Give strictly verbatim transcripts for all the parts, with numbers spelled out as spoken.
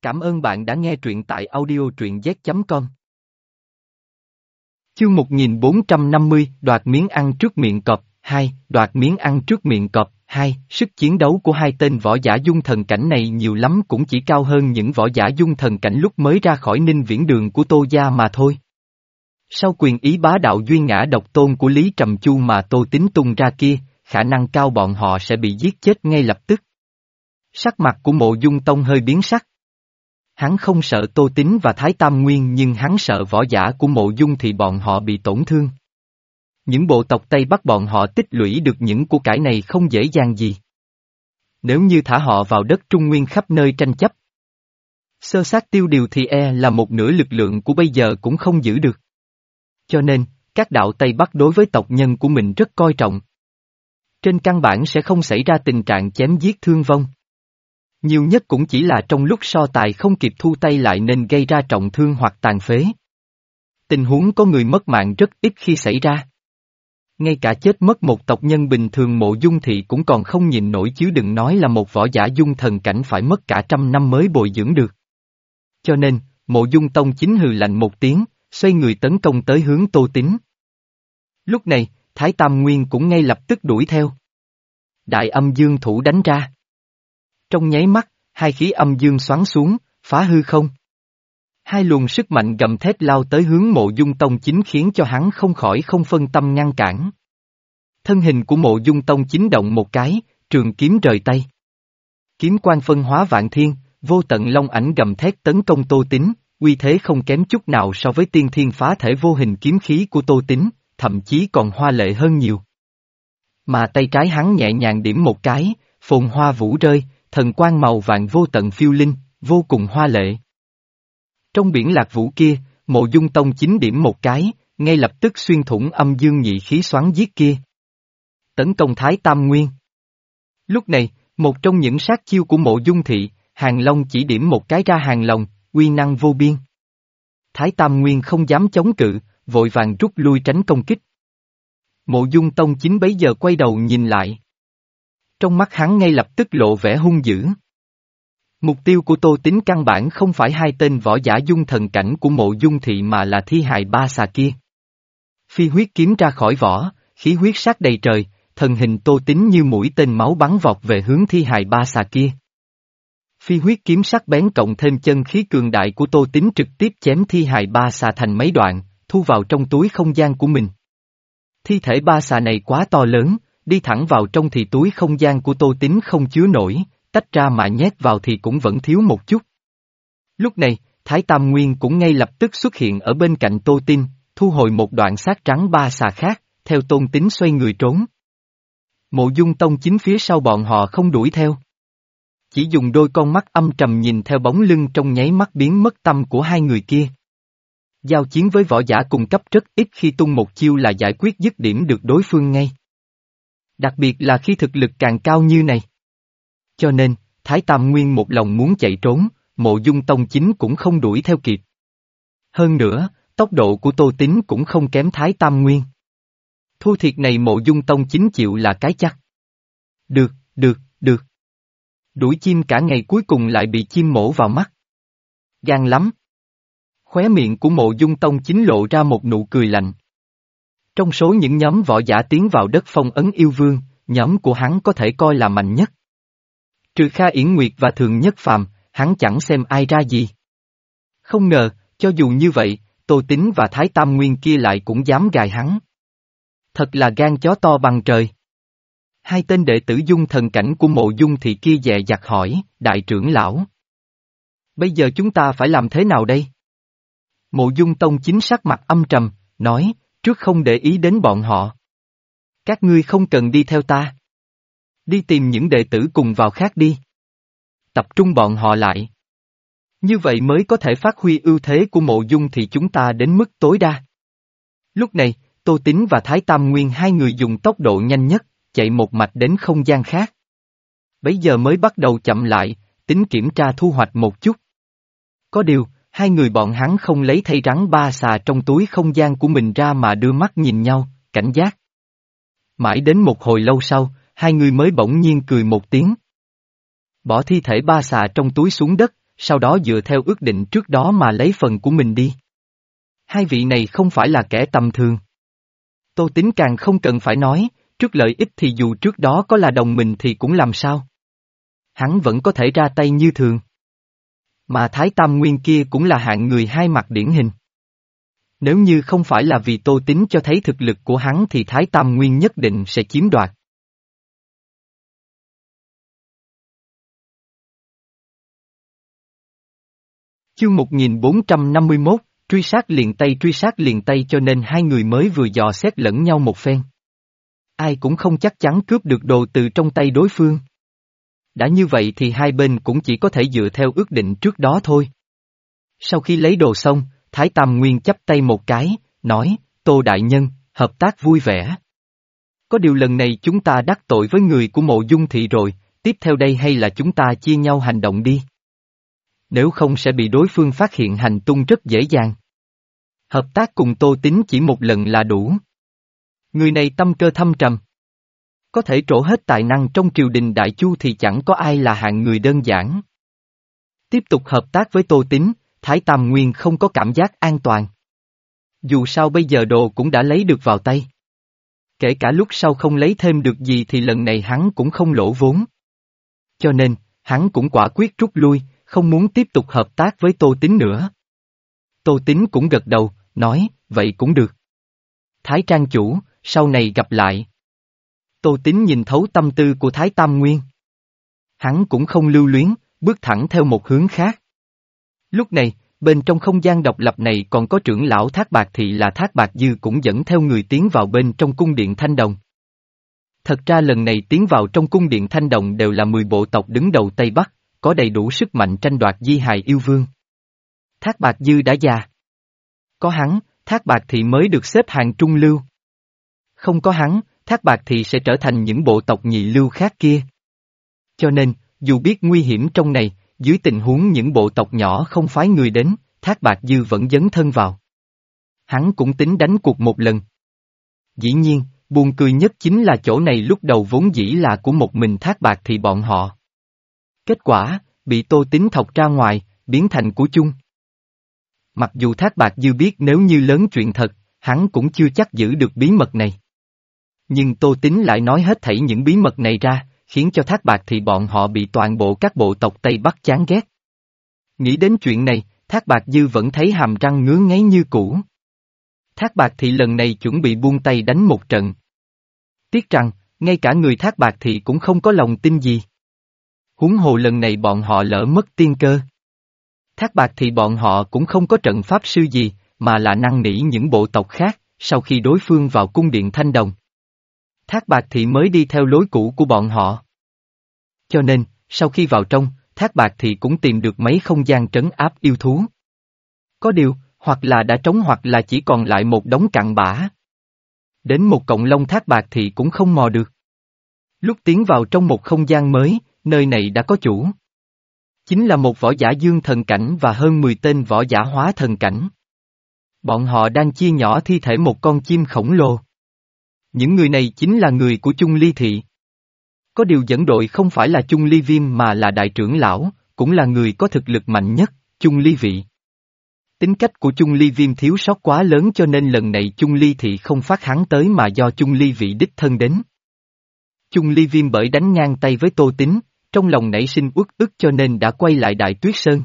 Cảm ơn bạn đã nghe truyện tại audio truyện z chấm com. Chương một nghìn bốn trăm năm mươi, đoạt miếng ăn trước miệng cọp, hai, đoạt miếng ăn trước miệng cọp, hai, sức chiến đấu của hai tên võ giả dung thần cảnh này nhiều lắm cũng chỉ cao hơn những võ giả dung thần cảnh lúc mới ra khỏi Ninh Viễn Đường của Tô Gia mà thôi. Sau quyền ý bá đạo duy ngã độc tôn của Lý Trầm Chu mà Tô Tín tung ra kia, khả năng cao bọn họ sẽ bị giết chết ngay lập tức. Sắc mặt của Mộ Dung Tông hơi biến sắc. Hắn không sợ Tô Tín và Thái Tam Nguyên nhưng hắn sợ võ giả của Mộ Dung thì bọn họ bị tổn thương. Những bộ tộc Tây Bắc bọn họ tích lũy được những của cải này không dễ dàng gì. Nếu như thả họ vào đất Trung Nguyên khắp nơi tranh chấp, sơ sát tiêu điều thì e là một nửa lực lượng của bây giờ cũng không giữ được. Cho nên, các đạo Tây Bắc đối với tộc nhân của mình rất coi trọng. Trên căn bản sẽ không xảy ra tình trạng chém giết thương vong. Nhiều nhất cũng chỉ là trong lúc so tài không kịp thu tay lại nên gây ra trọng thương hoặc tàn phế. Tình huống có người mất mạng rất ít khi xảy ra. Ngay cả chết mất một tộc nhân bình thường Mộ Dung thị cũng còn không nhìn nổi chứ đừng nói là một võ giả dung thần cảnh phải mất cả trăm năm mới bồi dưỡng được. Cho nên, Mộ Dung Tông chính hừ lạnh một tiếng, xoay người tấn công tới hướng Tô Tín. Lúc này, Thái Tam Nguyên cũng ngay lập tức đuổi theo. Đại âm dương thủ đánh ra. Trong nháy mắt, hai khí âm dương xoắn xuống, phá hư không. Hai luồng sức mạnh gầm thét lao tới hướng Mộ Dung Tông chính khiến cho hắn không khỏi không phân tâm ngăn cản. Thân hình của Mộ Dung Tông chính động một cái, trường kiếm rời tay. Kiếm quang phân hóa vạn thiên, vô tận long ảnh gầm thét tấn công Tô Tín, uy thế không kém chút nào so với tiên thiên phá thể vô hình kiếm khí của Tô Tín, thậm chí còn hoa lệ hơn nhiều. Mà tay trái hắn nhẹ nhàng điểm một cái, phồn hoa vũ rơi, thần quang màu vàng vô tận phiêu linh, vô cùng hoa lệ. Trong biển lạc vũ kia, Mộ Dung Tông chính điểm một cái, ngay lập tức xuyên thủng âm dương nhị khí xoắn giết kia. Tấn công Thái Tam Nguyên. Lúc này, một trong những sát chiêu của Mộ Dung thị, Hàng Long chỉ điểm một cái ra hàng lòng, uy năng vô biên. Thái Tam Nguyên không dám chống cự, vội vàng rút lui tránh công kích. Mộ Dung Tông chính bấy giờ quay đầu nhìn lại. Trong mắt hắn ngay lập tức lộ vẻ hung dữ. Mục tiêu của Tô Tín căn bản không phải hai tên võ giả dung thần cảnh của Mộ Dung thị mà là thi hài ba xà kia. Phi huyết kiếm ra khỏi vỏ, khí huyết sát đầy trời, thần hình Tô Tín như mũi tên máu bắn vọt về hướng thi hài ba xà kia. Phi huyết kiếm sắc bén cộng thêm chân khí cường đại của Tô Tín trực tiếp chém thi hài ba xà thành mấy đoạn, thu vào trong túi không gian của mình. Thi thể ba xà này quá to lớn, đi thẳng vào trong thì túi không gian của Tô Tín không chứa nổi, tách ra mà nhét vào thì cũng vẫn thiếu một chút. Lúc này, Thái Tam Nguyên cũng ngay lập tức xuất hiện ở bên cạnh Tô Tín, thu hồi một đoạn xác trắng ba xà khác, theo Tôn Tín xoay người trốn. Mộ Dung Tông chính phía sau bọn họ không đuổi theo. Chỉ dùng đôi con mắt âm trầm nhìn theo bóng lưng trong nháy mắt biến mất tâm của hai người kia. Giao chiến với võ giả cùng cấp rất ít khi tung một chiêu là giải quyết dứt điểm được đối phương ngay. Đặc biệt là khi thực lực càng cao như này. Cho nên, Thái Tam Nguyên một lòng muốn chạy trốn, Mộ Dung Tông chính cũng không đuổi theo kịp. Hơn nữa, tốc độ của Tô Tín cũng không kém Thái Tam Nguyên. Thua thiệt này Mộ Dung Tông chính chịu là cái chắc. Được, được, được. Đuổi chim cả ngày cuối cùng lại bị chim mổ vào mắt. Gan lắm. Khóe miệng của Mộ Dung Tông chính lộ ra một nụ cười lạnh. Trong số những nhóm võ giả tiến vào đất phong ấn yêu vương, nhóm của hắn có thể coi là mạnh nhất. Trừ Kha Yển Nguyệt và Thường Nhất Phàm, hắn chẳng xem ai ra gì. Không ngờ, cho dù như vậy, Tô Tín và Thái Tam Nguyên kia lại cũng dám gài hắn. Thật là gan chó to bằng trời. Hai tên đệ tử dung thần cảnh của Mộ Dung thị kia dè dặt hỏi, đại trưởng lão. Bây giờ chúng ta phải làm thế nào đây? Mộ Dung Tông chính sắc mặt âm trầm, nói, trước không để ý đến bọn họ. Các ngươi không cần đi theo ta. Đi tìm những đệ tử cùng vào khác đi. Tập trung bọn họ lại. Như vậy mới có thể phát huy ưu thế của Mộ Dung thì chúng ta đến mức tối đa. Lúc này, Tô Tín và Thái Tam Nguyên hai người dùng tốc độ nhanh nhất, chạy một mạch đến không gian khác. Bấy giờ mới bắt đầu chậm lại, tính kiểm tra thu hoạch một chút. Có điều, hai người bọn hắn không lấy thây rắn ba xà trong túi không gian của mình ra mà đưa mắt nhìn nhau, cảnh giác. Mãi đến một hồi lâu sau, hai người mới bỗng nhiên cười một tiếng. Bỏ thi thể ba xà trong túi xuống đất, sau đó dựa theo ước định trước đó mà lấy phần của mình đi. Hai vị này không phải là kẻ tầm thường. Tô Tín càng không cần phải nói, trước lợi ích thì dù trước đó có là đồng mình thì cũng làm sao. Hắn vẫn có thể ra tay như thường. Mà Thái Tam Nguyên kia cũng là hạng người hai mặt điển hình. Nếu như không phải là vì Tô Tín cho thấy thực lực của hắn thì Thái Tam Nguyên nhất định sẽ chiếm đoạt. Chương một nghìn bốn trăm năm mươi mốt, truy sát liền tay truy sát liền tay cho nên hai người mới vừa dò xét lẫn nhau một phen. Ai cũng không chắc chắn cướp được đồ từ trong tay đối phương. Đã như vậy thì hai bên cũng chỉ có thể dựa theo ước định trước đó thôi. Sau khi lấy đồ xong, Thái Tam Nguyên chắp tay một cái, nói, Tô Đại Nhân, hợp tác vui vẻ. Có điều lần này chúng ta đắc tội với người của Mộ Dung Thị rồi, tiếp theo đây hay là chúng ta chia nhau hành động đi. Nếu không sẽ bị đối phương phát hiện hành tung rất dễ dàng. Hợp tác cùng Tô Tín chỉ một lần là đủ. Người này tâm cơ thâm trầm. Có thể trổ hết tài năng trong triều đình Đại Chu thì chẳng có ai là hạng người đơn giản. Tiếp tục hợp tác với Tô Tín, Thái Tam Nguyên không có cảm giác an toàn. Dù sao bây giờ đồ cũng đã lấy được vào tay. Kể cả lúc sau không lấy thêm được gì thì lần này hắn cũng không lỗ vốn. Cho nên, hắn cũng quả quyết rút lui, không muốn tiếp tục hợp tác với Tô Tín nữa. Tô Tín cũng gật đầu, nói, vậy cũng được. Thái Trang chủ, sau này gặp lại. Tô Tín nhìn thấu tâm tư của Thái Tam Nguyên. Hắn cũng không lưu luyến, bước thẳng theo một hướng khác. Lúc này, bên trong không gian độc lập này còn có trưởng lão Thác Bạt Thị là Thác Bạt Dư cũng dẫn theo người tiến vào bên trong cung điện Thanh Đồng. Thật ra lần này tiến vào trong cung điện Thanh Đồng đều là mười bộ tộc đứng đầu Tây Bắc, có đầy đủ sức mạnh tranh đoạt di hài yêu vương. Thác Bạt Dư đã già. Có hắn, Thác Bạt Thị mới được xếp hàng trung lưu. Không có hắn, Thác Bạt Thị sẽ trở thành những bộ tộc nhị lưu khác kia. Cho nên, dù biết nguy hiểm trong này, dưới tình huống những bộ tộc nhỏ không phái người đến, Thác Bạt Dư vẫn dấn thân vào. Hắn cũng tính đánh cuộc một lần. Dĩ nhiên, buồn cười nhất chính là chỗ này lúc đầu vốn dĩ là của một mình Thác Bạt Thị bọn họ. Kết quả, bị Tô Tín thọc ra ngoài, biến thành của chung. Mặc dù Thác Bạt Dư biết nếu như lớn chuyện thật, hắn cũng chưa chắc giữ được bí mật này. Nhưng Tô Tín lại nói hết thảy những bí mật này ra, khiến cho Thác Bạt Thị bọn họ bị toàn bộ các bộ tộc Tây Bắc chán ghét. Nghĩ đến chuyện này, Thác Bạt Dư vẫn thấy hàm răng ngứa ngáy như cũ. Thác Bạt Thị lần này chuẩn bị buông tay đánh một trận. Tiếc rằng, ngay cả người Thác Bạt Thị cũng không có lòng tin gì. Huống hồ lần này bọn họ lỡ mất tiên cơ. Thác Bạt Thị bọn họ cũng không có trận pháp sư gì, mà là năn nỉ những bộ tộc khác, sau khi đối phương vào cung điện Thanh Đồng. Thác Bạt Thị mới đi theo lối cũ của bọn họ. Cho nên, sau khi vào trong, Thác Bạt Thị cũng tìm được mấy không gian trấn áp yêu thú. Có điều, hoặc là đã trống hoặc là chỉ còn lại một đống cặn bã. Đến một cọng lông Thác Bạt Thị cũng không mò được. Lúc tiến vào trong một không gian mới, nơi này đã có chủ. Chính là một võ giả dương thần cảnh và hơn mười tên võ giả hóa thần cảnh. Bọn họ đang chia nhỏ thi thể một con chim khổng lồ. Những người này chính là người của Chung Ly Thị. Có điều dẫn đội không phải là Chung Ly Viêm mà là đại trưởng lão, cũng là người có thực lực mạnh nhất, Chung Ly Vị. Tính cách của Chung Ly Viêm thiếu sót quá lớn cho nên lần này Chung Ly Thị không phát hắn tới mà do Chung Ly Vị đích thân đến. Chung Ly Viêm bởi đánh ngang tay với Tô Tín, trong lòng nảy sinh uất ức cho nên đã quay lại Đại Tuyết Sơn.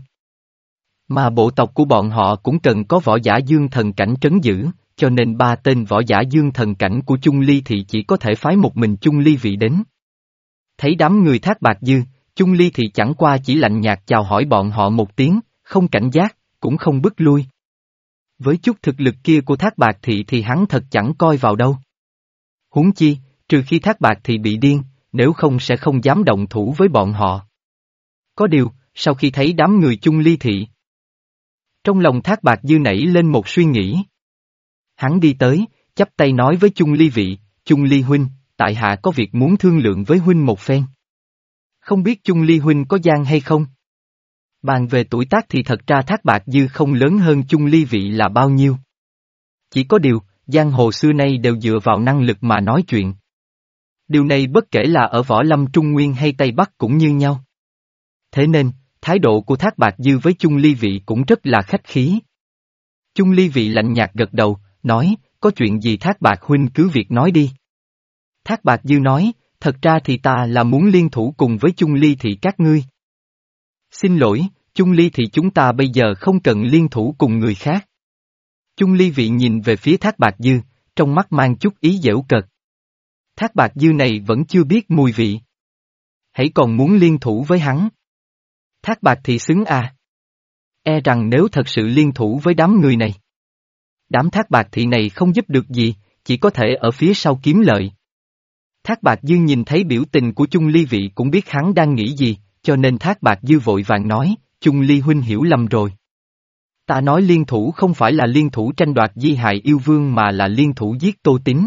Mà bộ tộc của bọn họ cũng cần có võ giả dương thần cảnh trấn giữ, cho nên ba tên võ giả dương thần cảnh của Chung Ly Thị chỉ có thể phái một mình Chung Ly Vị đến. Thấy đám người Thác Bạt Dư, Chung Ly Thị chẳng qua chỉ lạnh nhạt chào hỏi bọn họ một tiếng, không cảnh giác, cũng không bước lui. Với chút thực lực kia của Thác Bạt Thị thì hắn thật chẳng coi vào đâu. Huống chi, trừ khi Thác Bạt Thị bị điên, nếu không sẽ không dám động thủ với bọn họ. Có điều, sau khi thấy đám người Chung Ly Thị, trong lòng Thác Bạt Dư nảy lên một suy nghĩ. Hắn đi tới, chắp tay nói với Chung Ly Vị, Chung Ly Huynh, tại hạ có việc muốn thương lượng với Huynh một phen. Không biết Chung Ly Huynh có gian hay không? Bàn về tuổi tác thì thật ra Thác Bạt Dư không lớn hơn Chung Ly Vị là bao nhiêu. Chỉ có điều, giang hồ xưa nay đều dựa vào năng lực mà nói chuyện. Điều này bất kể là ở Võ Lâm Trung Nguyên hay Tây Bắc cũng như nhau. Thế nên, thái độ của Thác Bạt Dư với Chung Ly Vị cũng rất là khách khí. Chung Ly Vị lạnh nhạt gật đầu, nói, có chuyện gì Thác Bạt huynh cứ việc nói đi. Thác Bạt Dư nói, thật ra thì ta là muốn liên thủ cùng với Chung Ly Thị các ngươi. Xin lỗi, Chung Ly Thị chúng ta bây giờ không cần liên thủ cùng người khác. Chung Ly Vị nhìn về phía Thác Bạt Dư, trong mắt mang chút ý giễu cợt. Thác Bạt Dư này vẫn chưa biết mùi vị. Hãy còn muốn liên thủ với hắn. Thác Bạt Thị xứng à? E rằng nếu thật sự liên thủ với đám người này, đám Thác Bạt Thị này không giúp được gì, chỉ có thể ở phía sau kiếm lợi. Thác Bạt Dư nhìn thấy biểu tình của Chung Ly Vị cũng biết hắn đang nghĩ gì, cho nên Thác Bạt Dư vội vàng nói, Chung Ly huynh hiểu lầm rồi. Ta nói liên thủ không phải là liên thủ tranh đoạt di hài yêu vương mà là liên thủ giết Tô Tín.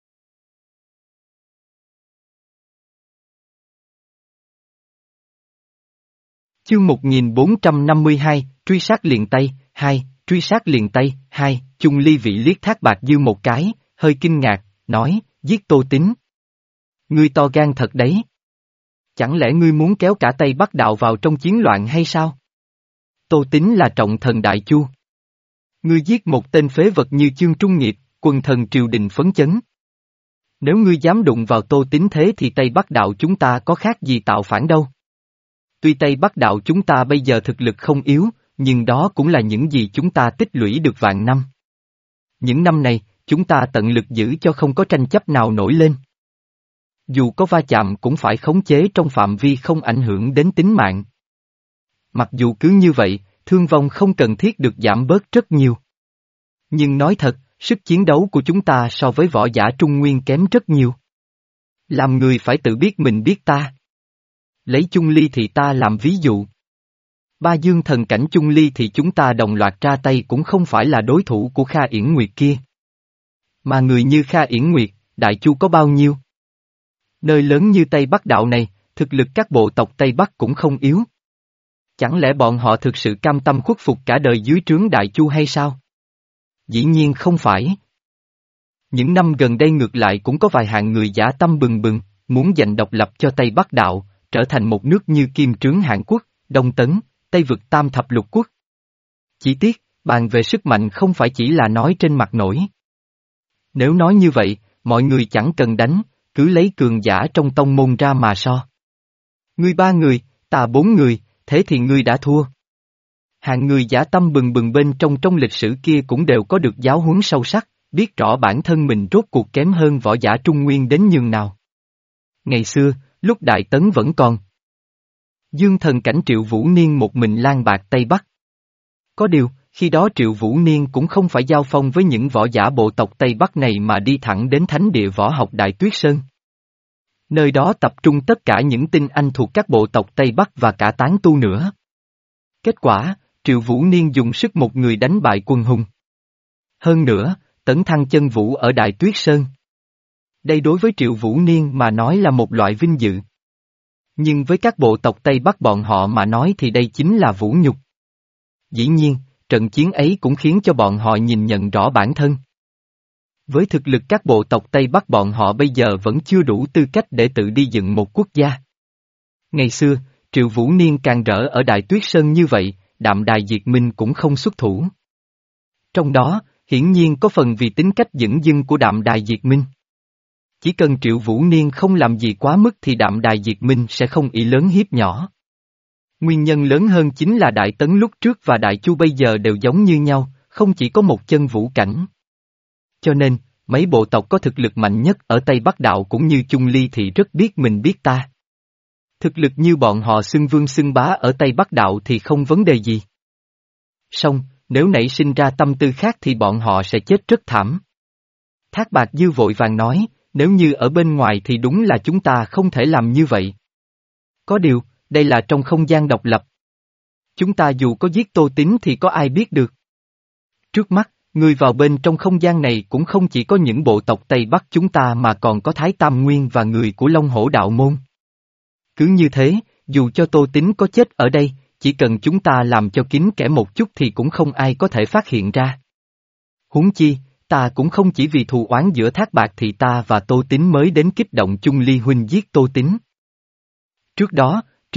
Chương một nghìn bốn trăm năm mươi hai, truy sát liền Tây, hai, truy sát liền Tây, hai, Chung Ly Vị liếc Thác Bạt Dư một cái, hơi kinh ngạc, nói, giết Tô Tín. Ngươi to gan thật đấy. Chẳng lẽ ngươi muốn kéo cả Tây Bắc đạo vào trong chiến loạn hay sao? Tô Tín là trọng thần Đại Chu. Ngươi giết một tên phế vật như Chương Trung Nghiệp, quần thần triều đình phấn chấn. Nếu ngươi dám đụng vào Tô Tín thế thì Tây Bắc đạo chúng ta có khác gì tạo phản đâu. Tuy Tây Bắc đạo chúng ta bây giờ thực lực không yếu, nhưng đó cũng là những gì chúng ta tích lũy được vạn năm. Những năm này, chúng ta tận lực giữ cho không có tranh chấp nào nổi lên. Dù có va chạm cũng phải khống chế trong phạm vi không ảnh hưởng đến tính mạng. Mặc dù cứ như vậy, thương vong không cần thiết được giảm bớt rất nhiều. Nhưng nói thật, sức chiến đấu của chúng ta so với võ giả Trung Nguyên kém rất nhiều. Làm người phải tự biết mình biết ta. Lấy Chung Ly thì ta làm ví dụ. Ba dương thần cảnh Chung Ly thì chúng ta đồng loạt ra tay cũng không phải là đối thủ của Kha Yển Nguyệt kia. Mà người như Kha Yển Nguyệt, Đại Chu có bao nhiêu? Nơi lớn như Tây Bắc đạo này, thực lực các bộ tộc Tây Bắc cũng không yếu. Chẳng lẽ bọn họ thực sự cam tâm khuất phục cả đời dưới trướng Đại Chu hay sao? Dĩ nhiên không phải. Những năm gần đây ngược lại cũng có vài hạng người dã tâm bừng bừng, muốn giành độc lập cho Tây Bắc đạo, trở thành một nước như kim trướng Hàn Quốc, Đông Tấn, Tây vực Tam Thập Lục Quốc. Chỉ tiếc, bàn về sức mạnh không phải chỉ là nói trên mặt nổi. Nếu nói như vậy, mọi người chẳng cần đánh, cứ lấy cường giả trong tông môn ra mà so. Ngươi ba người, ta bốn người, thế thì ngươi đã thua. Hạng người dã tâm bừng bừng bên trong trong lịch sử kia cũng đều có được giáo huấn sâu sắc, biết rõ bản thân mình rốt cuộc kém hơn võ giả Trung Nguyên đến nhường nào. Ngày xưa, lúc Đại Tấn vẫn còn. Dương thần cảnh Triệu Vũ Niên một mình lang bạc Tây Bắc. Có điều, khi đó Triệu Vũ Niên cũng không phải giao phong với những võ giả bộ tộc Tây Bắc này mà đi thẳng đến thánh địa võ học Đại Tuyết Sơn. Nơi đó tập trung tất cả những tinh anh thuộc các bộ tộc Tây Bắc và cả tán tu nữa. Kết quả, Triệu Vũ Niên dùng sức một người đánh bại quân hùng. Hơn nữa, tấn thăng chân vũ ở Đại Tuyết Sơn. Đây đối với Triệu Vũ Niên mà nói là một loại vinh dự. Nhưng với các bộ tộc Tây Bắc bọn họ mà nói thì đây chính là vũ nhục. Dĩ nhiên, trận chiến ấy cũng khiến cho bọn họ nhìn nhận rõ bản thân. Với thực lực các bộ tộc Tây Bắc bọn họ bây giờ vẫn chưa đủ tư cách để tự đi dựng một quốc gia. Ngày xưa, Triệu Vũ Niên càng rỡ ở Đại Tuyết Sơn như vậy, Đạm Đài Diệt Minh cũng không xuất thủ. Trong đó, hiển nhiên có phần vì tính cách dửng dưng của Đạm Đài Diệt Minh. Chỉ cần Triệu Vũ Niên không làm gì quá mức thì Đạm Đài Diệt Minh sẽ không ỷ lớn hiếp nhỏ. Nguyên nhân lớn hơn chính là Đại Tấn lúc trước và Đại Chu bây giờ đều giống như nhau, không chỉ có một chân vũ cảnh. Cho nên, mấy bộ tộc có thực lực mạnh nhất ở Tây Bắc đạo cũng như Chung Ly thì rất biết mình biết ta. Thực lực như bọn họ xưng vương xưng bá ở Tây Bắc đạo thì không vấn đề gì. Song, nếu nảy sinh ra tâm tư khác thì bọn họ sẽ chết rất thảm. Thác Bạt Dư vội vàng nói, nếu như ở bên ngoài thì đúng là chúng ta không thể làm như vậy. Có điều, đây là trong không gian độc lập. Chúng ta dù có giết Tô Tín thì có ai biết được. Trước mắt, người vào bên trong không gian này cũng không chỉ có những bộ tộc Tây Bắc chúng ta mà còn có Thái Tam Nguyên và người của Long Hổ Đạo Môn. Cứ như thế, dù cho Tô Tín có chết ở đây, chỉ cần chúng ta làm cho kín kẽ một chút thì cũng không ai có thể phát hiện ra. Huống chi, ta cũng không chỉ vì thù oán giữa Thác Bạt thì ta và Tô Tín mới đến kích động Chung Ly huynh giết Tô Tín. Trước đó,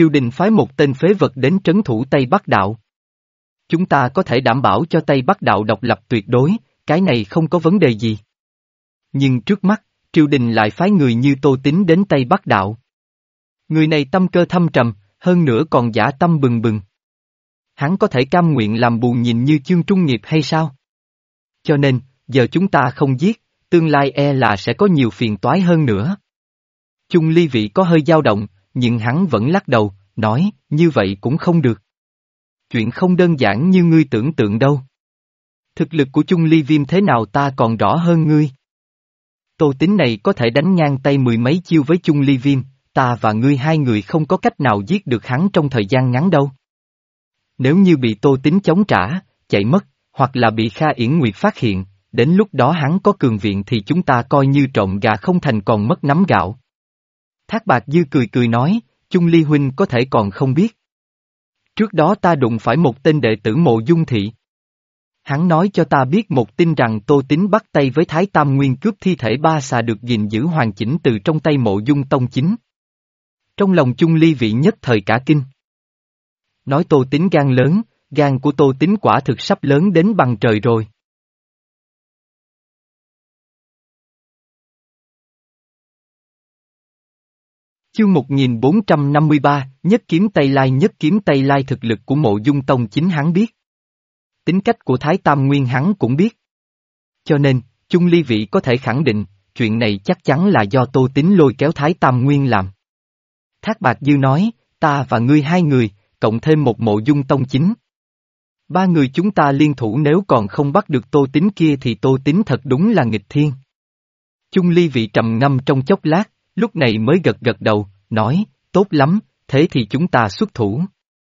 triều đình phái một tên phế vật đến trấn thủ Tây Bắc Đạo. Chúng ta có thể đảm bảo cho Tây Bắc Đạo độc lập tuyệt đối, cái này không có vấn đề gì. Nhưng trước mắt, triều đình lại phái người như Tô Tín đến Tây Bắc Đạo. Người này tâm cơ thâm trầm, hơn nữa còn dã tâm bừng bừng. Hắn có thể cam nguyện làm bù nhìn như Chương Trung Nghiệp hay sao? Cho nên, giờ chúng ta không giết, tương lai e là sẽ có nhiều phiền toái hơn nữa. Chung Ly Vị có hơi dao động, nhưng hắn vẫn lắc đầu, nói, như vậy cũng không được. Chuyện không đơn giản như ngươi tưởng tượng đâu. Thực lực của Chung Ly Viêm thế nào ta còn rõ hơn ngươi. Tô Tín này có thể đánh ngang tay mười mấy chiêu với Chung Ly Viêm, ta và ngươi hai người không có cách nào giết được hắn trong thời gian ngắn đâu. Nếu như bị Tô Tín chống trả, chạy mất, hoặc là bị Kha Yển Nguyệt phát hiện, đến lúc đó hắn có cường viện thì chúng ta coi như trộm gà không thành còn mất nắm gạo. Thác Bạt Dư cười cười nói, Chung Ly huynh có thể còn không biết. Trước đó ta đụng phải một tên đệ tử Mộ Dung Thị. Hắn nói cho ta biết một tin rằng Tô Tín bắt tay với Thái Tam Nguyên cướp thi thể ba xà được gìn giữ hoàn chỉnh từ trong tay Mộ Dung Tông Chính. Trong lòng Chung Ly Vị nhất thời cả kinh. Nói Tô Tín gan lớn, gan của Tô Tín quả thực sắp lớn đến bằng trời rồi. Chương một nghìn bốn trăm năm mươi ba, Nhất Kiếm Tây Lai. Nhất Kiếm Tây Lai thực lực của Mộ Dung Tông Chính hắn biết. Tính cách của Thái Tam Nguyên hắn cũng biết. Cho nên, Chung Ly Vị có thể khẳng định, chuyện này chắc chắn là do Tô Tín lôi kéo Thái Tam Nguyên làm. Thác Bạt Dư nói, ta và ngươi hai người, cộng thêm một Mộ Dung Tông Chính. Ba người chúng ta liên thủ nếu còn không bắt được Tô Tín kia thì Tô Tín thật đúng là nghịch thiên. Chung Ly Vị trầm ngâm trong chốc lát, lúc này mới gật gật đầu, nói, tốt lắm, thế thì chúng ta xuất thủ.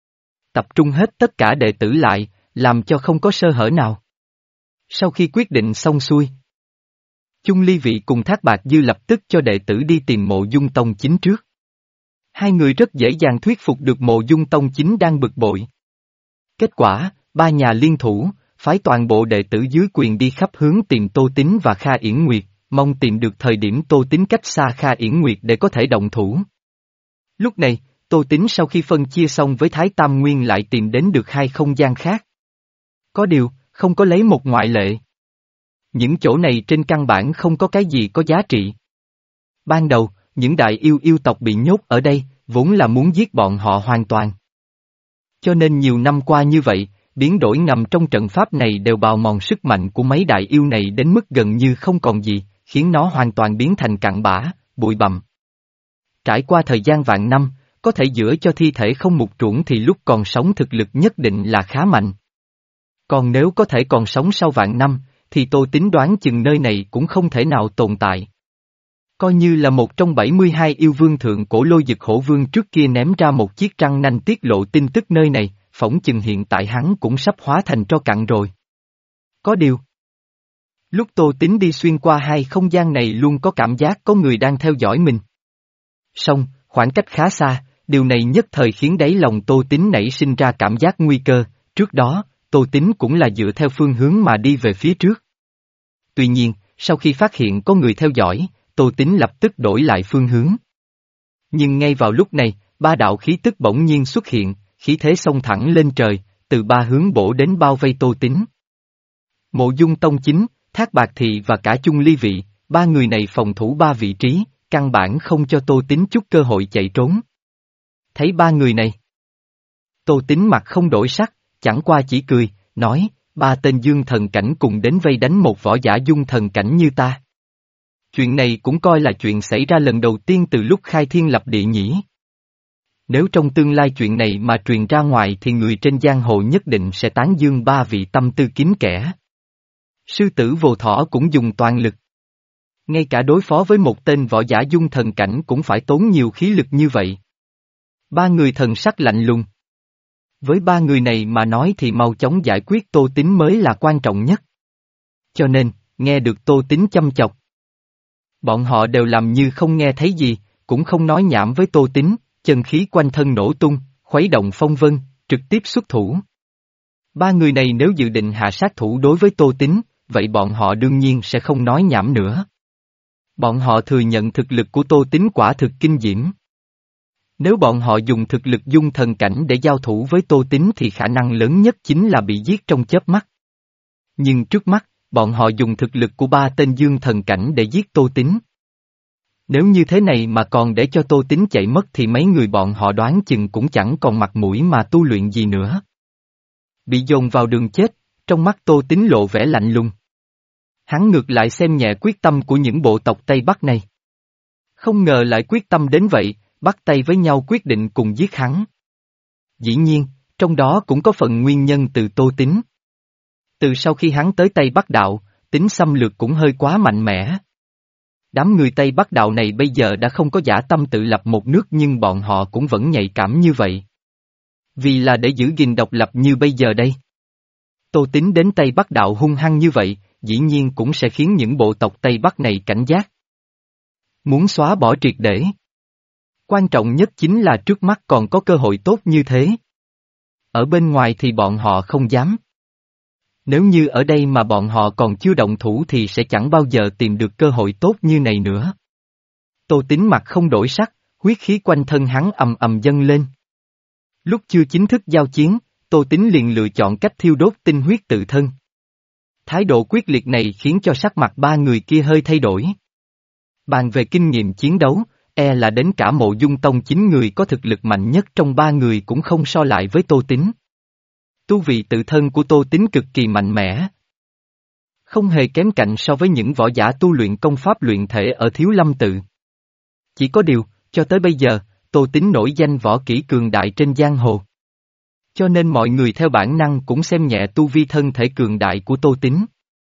Tập trung hết tất cả đệ tử lại, làm cho không có sơ hở nào. Sau khi quyết định xong xuôi, Chung Ly Vị cùng Thác Bạt Dư lập tức cho đệ tử đi tìm Mộ Dung Tông Chính trước. Hai người rất dễ dàng thuyết phục được Mộ Dung Tông Chính đang bực bội. Kết quả, ba nhà liên thủ, phái toàn bộ đệ tử dưới quyền đi khắp hướng tìm Tô Tín và Kha Yển Nguyệt, mong tìm được thời điểm Tô Tín cách xa Kha Yển Nguyệt để có thể động thủ. Lúc này, Tô Tín sau khi phân chia xong với Thái Tam Nguyên lại tìm đến được hai không gian khác. Có điều, không có lấy một ngoại lệ. Những chỗ này trên căn bản không có cái gì có giá trị. Ban đầu, những đại yêu yêu tộc bị nhốt ở đây, vốn là muốn giết bọn họ hoàn toàn. Cho nên nhiều năm qua như vậy, biến đổi ngầm trong trận pháp này đều bào mòn sức mạnh của mấy đại yêu này đến mức gần như không còn gì, khiến nó hoàn toàn biến thành cặn bã, bụi bặm. Trải qua thời gian vạn năm, có thể giữ cho thi thể không mục ruỗng thì lúc còn sống thực lực nhất định là khá mạnh. Còn nếu có thể còn sống sau vạn năm, thì Tô Tín đoán chừng nơi này cũng không thể nào tồn tại. Coi như là một trong bảy mươi hai yêu vương thượng cổ Lôi Dực Hổ Vương trước kia ném ra một chiếc răng nanh tiết lộ tin tức nơi này, phỏng chừng hiện tại hắn cũng sắp hóa thành tro cặn rồi. Có điều, lúc Tô Tín đi xuyên qua hai không gian này luôn có cảm giác có người đang theo dõi mình. Song, khoảng cách khá xa, điều này nhất thời khiến đáy lòng Tô Tín nảy sinh ra cảm giác nguy cơ, trước đó, Tô Tín cũng là dựa theo phương hướng mà đi về phía trước. Tuy nhiên, sau khi phát hiện có người theo dõi, Tô Tín lập tức đổi lại phương hướng. Nhưng ngay vào lúc này, ba đạo khí tức bỗng nhiên xuất hiện, khí thế xông thẳng lên trời, từ ba hướng bổ đến bao vây Tô Tín. Mộ Dung Tông Chính, Thác Bạt Thị và cả Chung Ly Vị, ba người này phòng thủ ba vị trí, căn bản không cho Tô Tín chút cơ hội chạy trốn. Thấy ba người này, Tô Tín mặt không đổi sắc, chẳng qua chỉ cười, nói, ba tên dương thần cảnh cùng đến vây đánh một võ giả dung thần cảnh như ta. Chuyện này cũng coi là chuyện xảy ra lần đầu tiên từ lúc khai thiên lập địa nhỉ. Nếu trong tương lai chuyện này mà truyền ra ngoài thì người trên giang hồ nhất định sẽ tán dương ba vị tâm tư kín kẽ. Sư tử Vô Thỏ cũng dùng toàn lực. Ngay cả đối phó với một tên võ giả dung thần cảnh cũng phải tốn nhiều khí lực như vậy. Ba người thần sắc lạnh lùng. Với ba người này mà nói thì mau chóng giải quyết Tô Tín mới là quan trọng nhất. Cho nên, nghe được Tô Tín châm chọc, bọn họ đều làm như không nghe thấy gì, cũng không nói nhảm với Tô Tín, chân khí quanh thân nổ tung, khuấy động phong vân, trực tiếp xuất thủ. Ba người này nếu dự định hạ sát thủ đối với Tô Tín, vậy bọn họ đương nhiên sẽ không nói nhảm nữa. Bọn họ thừa nhận thực lực của Tô Tín quả thực kinh diễm. Nếu bọn họ dùng thực lực dung thần cảnh để giao thủ với Tô Tín thì khả năng lớn nhất chính là bị giết trong chớp mắt. Nhưng trước mắt, bọn họ dùng thực lực của ba tên dương thần cảnh để giết Tô Tín. Nếu như thế này mà còn để cho Tô Tín chạy mất thì mấy người bọn họ đoán chừng cũng chẳng còn mặt mũi mà tu luyện gì nữa. Bị dồn vào đường chết, trong mắt Tô Tín lộ vẻ lạnh lùng. Hắn ngược lại xem nhẹ quyết tâm của những bộ tộc Tây Bắc này. Không ngờ lại quyết tâm đến vậy, bắt tay với nhau quyết định cùng giết hắn. Dĩ nhiên, trong đó cũng có phần nguyên nhân từ Tô Tín. Từ sau khi hắn tới Tây Bắc Đạo, tính xâm lược cũng hơi quá mạnh mẽ. Đám người Tây Bắc Đạo này bây giờ đã không có dã tâm tự lập một nước nhưng bọn họ cũng vẫn nhạy cảm như vậy. Vì là để giữ gìn độc lập như bây giờ đây. Tô Tín đến Tây Bắc Đạo hung hăng như vậy, dĩ nhiên cũng sẽ khiến những bộ tộc Tây Bắc này cảnh giác. Muốn xóa bỏ triệt để. Quan trọng nhất chính là trước mắt còn có cơ hội tốt như thế. Ở bên ngoài thì bọn họ không dám. Nếu như ở đây mà bọn họ còn chưa động thủ thì sẽ chẳng bao giờ tìm được cơ hội tốt như này nữa. Tô Tín mặt không đổi sắc, huyết khí quanh thân hắn ầm ầm dâng lên. Lúc chưa chính thức giao chiến, Tô Tín liền lựa chọn cách thiêu đốt tinh huyết tự thân. Thái độ quyết liệt này khiến cho sắc mặt ba người kia hơi thay đổi. Bàn về kinh nghiệm chiến đấu, e là đến cả Mộ Dung Tông chín người có thực lực mạnh nhất trong ba người cũng không so lại với Tô Tín. Tu vị tự thân của Tô Tín cực kỳ mạnh mẽ. Không hề kém cạnh so với những võ giả tu luyện công pháp luyện thể ở Thiếu Lâm Tự. Chỉ có điều, cho tới bây giờ, Tô Tín nổi danh võ kỹ cường đại trên giang hồ. Cho nên mọi người theo bản năng cũng xem nhẹ tu vi thân thể cường đại của Tô Tín.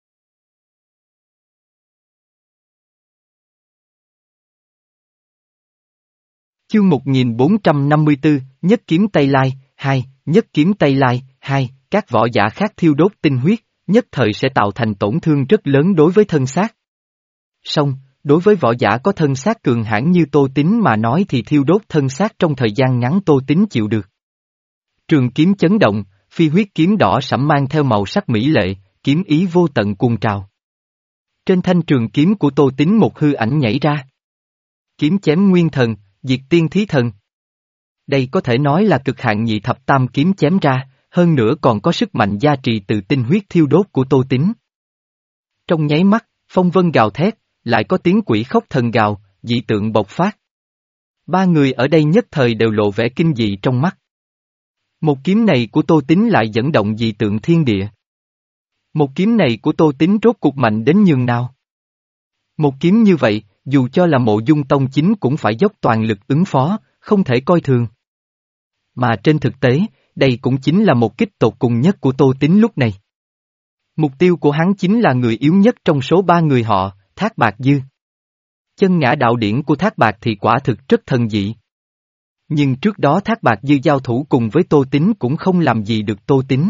Chương một nghìn bốn trăm năm mươi tư, Nhất Kiếm Tây Lai, hai, Nhất Kiếm Tây Lai, hai, các võ giả khác thiêu đốt tinh huyết, nhất thời sẽ tạo thành tổn thương rất lớn đối với thân xác. Song, đối với võ giả có thân xác cường hãn như Tô Tín mà nói thì thiêu đốt thân xác trong thời gian ngắn Tô Tín chịu được. Trường kiếm chấn động, phi huyết kiếm đỏ sẫm mang theo màu sắc mỹ lệ, kiếm ý vô tận cuồng trào. Trên thanh trường kiếm của Tô Tín một hư ảnh nhảy ra. Kiếm chém nguyên thần, diệt tiên thí thần. Đây có thể nói là cực hạn nhị thập tam kiếm chém ra, hơn nữa còn có sức mạnh gia trì từ tinh huyết thiêu đốt của Tô Tín. Trong nháy mắt, phong vân gào thét, lại có tiếng quỷ khóc thần gào, dị tượng bộc phát. Ba người ở đây nhất thời đều lộ vẻ kinh dị trong mắt. Một kiếm này của Tô Tín lại dẫn động dị tượng thiên địa. Một kiếm này của Tô Tín rốt cuộc mạnh đến nhường nào? Một kiếm như vậy, dù cho là Mộ Dung Tông chính cũng phải dốc toàn lực ứng phó, không thể coi thường. Mà trên thực tế, đây cũng chính là một kích tột cùng nhất của Tô Tín lúc này. Mục tiêu của hắn chính là người yếu nhất trong số ba người họ, Thác Bạt Dư. Chân ngã đạo điển của Thác Bạt thì quả thực rất thần dị. Nhưng trước đó Thác Bạt Dư giao thủ cùng với Tô Tín cũng không làm gì được Tô Tín.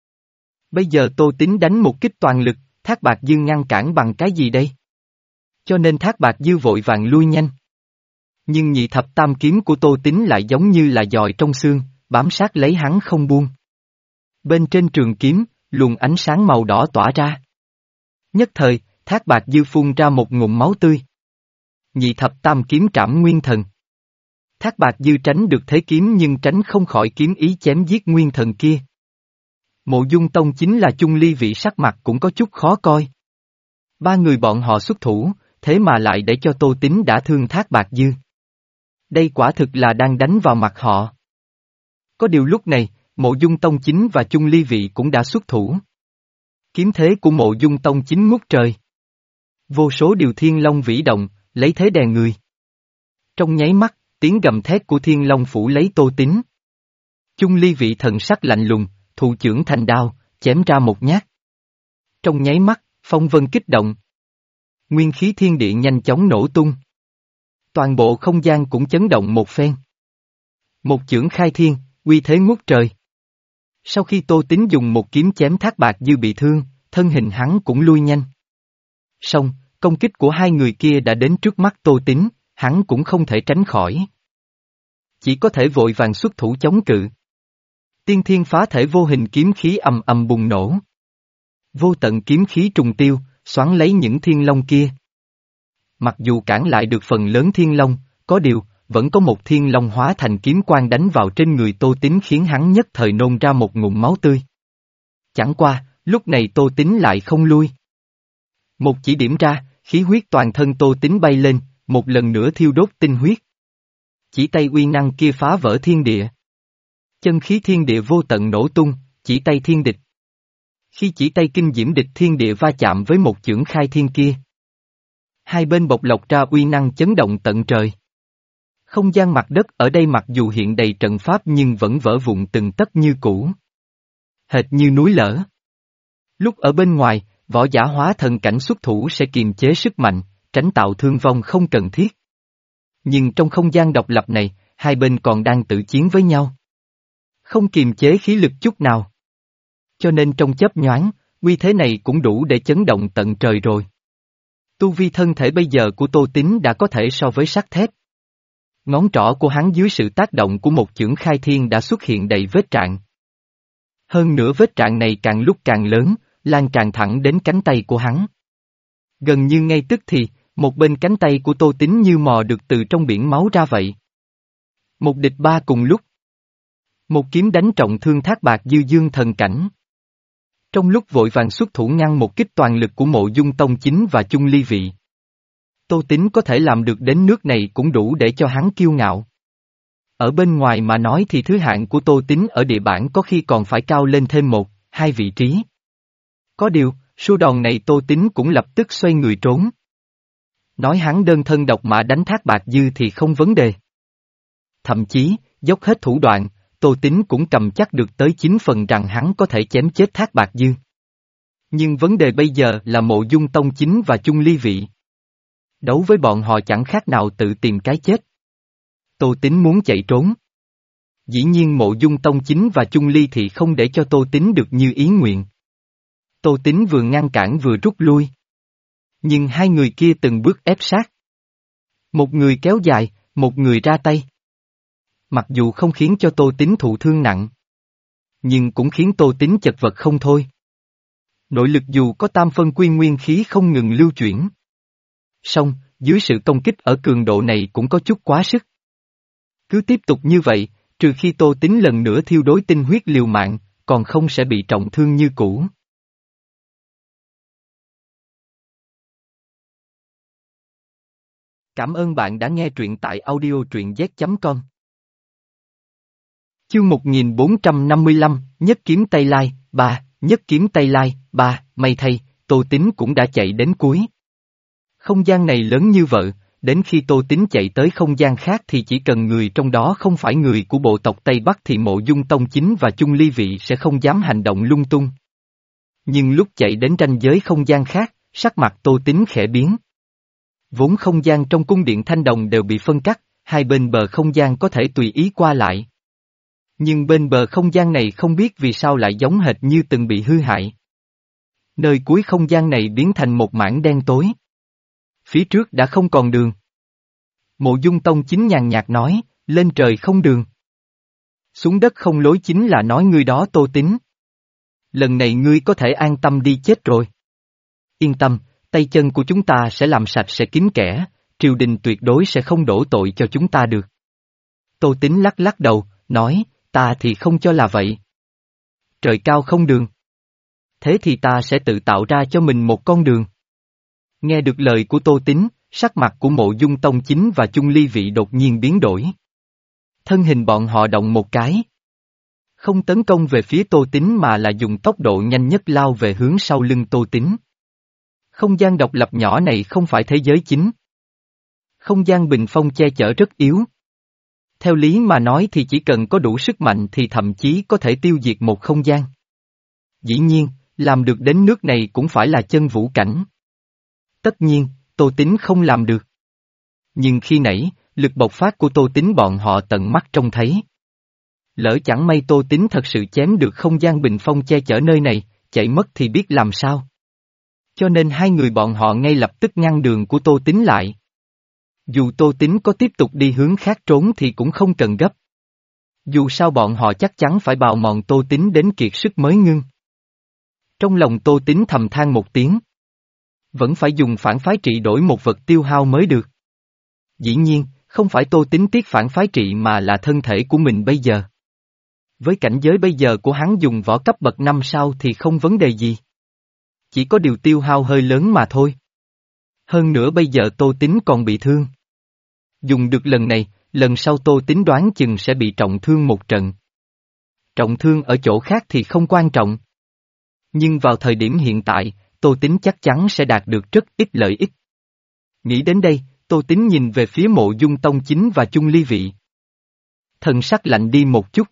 Bây giờ Tô Tín đánh một kích toàn lực, Thác Bạt Dư ngăn cản bằng cái gì đây? Cho nên Thác Bạt Dư vội vàng lui nhanh. Nhưng nhị thập tam kiếm của Tô Tín lại giống như là giòi trong xương, bám sát lấy hắn không buông. Bên trên trường kiếm, luồng ánh sáng màu đỏ tỏa ra. Nhất thời, Thác Bạt Dư phun ra một ngụm máu tươi. Nhị thập tam kiếm trảm nguyên thần. Thác Bạt Dư tránh được thế kiếm nhưng tránh không khỏi kiếm ý chém giết nguyên thần kia. Mộ Dung Tông chính là chung ly vị sắc mặt cũng có chút khó coi. Ba người bọn họ xuất thủ, thế mà lại để cho Tô Tín đã thương Thác Bạt Dư. Đây quả thực là đang đánh vào mặt họ. Có điều lúc này, Mộ Dung Tông chính và chung ly vị cũng đã xuất thủ. Kiếm thế của Mộ Dung Tông chính ngút trời. Vô số điều thiên long vĩ động, lấy thế đè người. Trong nháy mắt, tiếng gầm thét của thiên long phủ lấy Tô Tín. Chung ly vị thần sắc lạnh lùng, thụ chưởng thành đao, chém ra một nhát. Trong nháy mắt, phong vân kích động. Nguyên khí thiên địa nhanh chóng nổ tung. Toàn bộ không gian cũng chấn động một phen. Một chưởng khai thiên, uy thế ngút trời. Sau khi Tô Tín dùng một kiếm chém Thác Bạt Dư bị thương, thân hình hắn cũng lui nhanh. Song, công kích của hai người kia đã đến trước mắt Tô Tín, hắn cũng không thể tránh khỏi. Chỉ có thể vội vàng xuất thủ chống cự. Tiên thiên phá thể vô hình kiếm khí ầm ầm bùng nổ. Vô tận kiếm khí trùng tiêu, xoắn lấy những thiên long kia. Mặc dù cản lại được phần lớn thiên long, có điều, vẫn có một thiên long hóa thành kiếm quang đánh vào trên người Tô Tín khiến hắn nhất thời nôn ra một ngụm máu tươi. Chẳng qua, lúc này Tô Tín lại không lui. Một chỉ điểm ra, khí huyết toàn thân Tô Tín bay lên, một lần nữa thiêu đốt tinh huyết. Chỉ tay uy năng kia phá vỡ thiên địa. Chân khí thiên địa vô tận nổ tung, chỉ tay thiên địch. Khi chỉ tay kinh diễm địch thiên địa va chạm với một chưởng khai thiên kia. Hai bên bộc lọc ra uy năng chấn động tận trời. Không gian mặt đất ở đây mặc dù hiện đầy trận pháp nhưng vẫn vỡ vụn từng tấc như cũ. Hệt như núi lở. Lúc ở bên ngoài, võ giả hóa thần cảnh xuất thủ sẽ kiềm chế sức mạnh, tránh tạo thương vong không cần thiết. Nhưng trong không gian độc lập này, hai bên còn đang tự chiến với nhau. Không kiềm chế khí lực chút nào. Cho nên trong chớp nhoáng, uy thế này cũng đủ để chấn động tận trời rồi. Tu vi thân thể bây giờ của Tô Tín đã có thể so với sắt thép. Ngón trỏ của hắn dưới sự tác động của một chưởng khai thiên đã xuất hiện đầy vết trạng. Hơn nữa vết trạng này càng lúc càng lớn, lan tràn thẳng đến cánh tay của hắn. Gần như ngay tức thì, một bên cánh tay của Tô Tín như mò được từ trong biển máu ra vậy. Một địch ba cùng lúc. Một kiếm đánh trọng thương Thác Bạt Dư dương thần cảnh. Trong lúc vội vàng xuất thủ ngăn một kích toàn lực của Mộ Dung Tông Chính và Chung Ly Vị. Tô Tín có thể làm được đến nước này cũng đủ để cho hắn kiêu ngạo. Ở bên ngoài mà nói thì thứ hạng của Tô Tín ở địa bản có khi còn phải cao lên thêm một, hai vị trí. Có điều, số đòn này Tô Tín cũng lập tức xoay người trốn. Nói hắn đơn thân độc mã đánh Thác Bạt Dư thì không vấn đề. Thậm chí, dốc hết thủ đoạn, Tô Tín cũng cầm chắc được tới chín phần rằng hắn có thể chém chết Thác Bạt Dư. Nhưng vấn đề bây giờ là Mộ Dung Tông Chính và Chung Ly Vị. Đấu với bọn họ chẳng khác nào tự tìm cái chết. Tô Tín muốn chạy trốn. Dĩ nhiên Mộ Dung Tông Chính và Chung Ly thì không để cho Tô Tín được như ý nguyện. Tô Tín vừa ngăn cản vừa rút lui. Nhưng hai người kia từng bước ép sát. Một người kéo dài, một người ra tay. Mặc dù không khiến cho Tô Tín thụ thương nặng. Nhưng cũng khiến Tô Tín chật vật không thôi. Nội lực dù có tam phân quy nguyên khí không ngừng lưu chuyển. Song, dưới sự công kích ở cường độ này cũng có chút quá sức. Cứ tiếp tục như vậy, trừ khi Tô Tín lần nữa thiêu đối tinh huyết liều mạng, còn không sẽ bị trọng thương như cũ. Cảm ơn bạn đã nghe truyện tại audio truyện z chấm com. Chương một nghìn bốn trăm năm mươi lăm, Nhất Kiếm Tây Lai, ba, Nhất Kiếm Tây Lai, ba, may thay, Tô Tín cũng đã chạy đến cuối. Không gian này lớn như vậy, đến khi Tô Tín chạy tới không gian khác thì chỉ cần người trong đó không phải người của bộ tộc Tây Bắc thì Mộ Dung Tông Chính và Chung Ly Vị sẽ không dám hành động lung tung. Nhưng lúc chạy đến ranh giới không gian khác, sắc mặt Tô Tín khẽ biến. Vốn không gian trong cung điện Thanh Đồng đều bị phân cắt, hai bên bờ không gian có thể tùy ý qua lại. Nhưng bên bờ không gian này không biết vì sao lại giống hệt như từng bị hư hại. Nơi cuối không gian này biến thành một mảng đen tối. Phía trước đã không còn đường. Mộ Dung Tông Chính nhàn nhạt nói, lên trời không đường. Xuống đất không lối chính là nói ngươi đó Tô Tín. Lần này ngươi có thể an tâm đi chết rồi. Yên tâm, tay chân của chúng ta sẽ làm sạch sẽ kín kẽ, triều đình tuyệt đối sẽ không đổ tội cho chúng ta được. Tô Tín lắc lắc đầu, nói, ta thì không cho là vậy. Trời cao không đường. Thế thì ta sẽ tự tạo ra cho mình một con đường. Nghe được lời của Tô Tín, sắc mặt của Mộ Dung Tông Chính và Chung Ly Vị đột nhiên biến đổi. Thân hình bọn họ động một cái. Không tấn công về phía Tô Tín mà là dùng tốc độ nhanh nhất lao về hướng sau lưng Tô Tín. Không gian độc lập nhỏ này không phải thế giới chính. Không gian bình phong che chở rất yếu. Theo lý mà nói thì chỉ cần có đủ sức mạnh thì thậm chí có thể tiêu diệt một không gian. Dĩ nhiên, làm được đến nước này cũng phải là chân vũ cảnh. Tất nhiên, Tô Tín không làm được. Nhưng khi nãy, lực bộc phát của Tô Tín bọn họ tận mắt trông thấy. Lỡ chẳng may Tô Tín thật sự chém được không gian bình phong che chở nơi này, chạy mất thì biết làm sao. Cho nên hai người bọn họ ngay lập tức ngăn đường của Tô Tín lại. Dù Tô Tín có tiếp tục đi hướng khác trốn thì cũng không cần gấp. Dù sao bọn họ chắc chắn phải bào mòn Tô Tín đến kiệt sức mới ngưng. Trong lòng Tô Tín thầm than một tiếng. Vẫn phải dùng phản phái trị đổi một vật tiêu hao mới được. Dĩ nhiên, Không phải Tô Tín tiếc phản phái trị mà là thân thể của mình bây giờ. Với cảnh giới bây giờ của hắn dùng võ cấp bậc năm sao thì không vấn đề gì. Chỉ có điều tiêu hao hơi lớn mà thôi. Hơn nữa bây giờ Tô Tín còn bị thương. Dùng được lần này, lần sau Tô Tín đoán chừng sẽ bị trọng thương một trận. Trọng thương ở chỗ khác thì không quan trọng. Nhưng vào thời điểm hiện tại, Tô Tín chắc chắn sẽ đạt được rất ít lợi ích. Nghĩ đến đây, Tô Tín nhìn về phía Mộ Dung Tông Chính và Chung Ly Vị. Thần sắc lạnh đi một chút.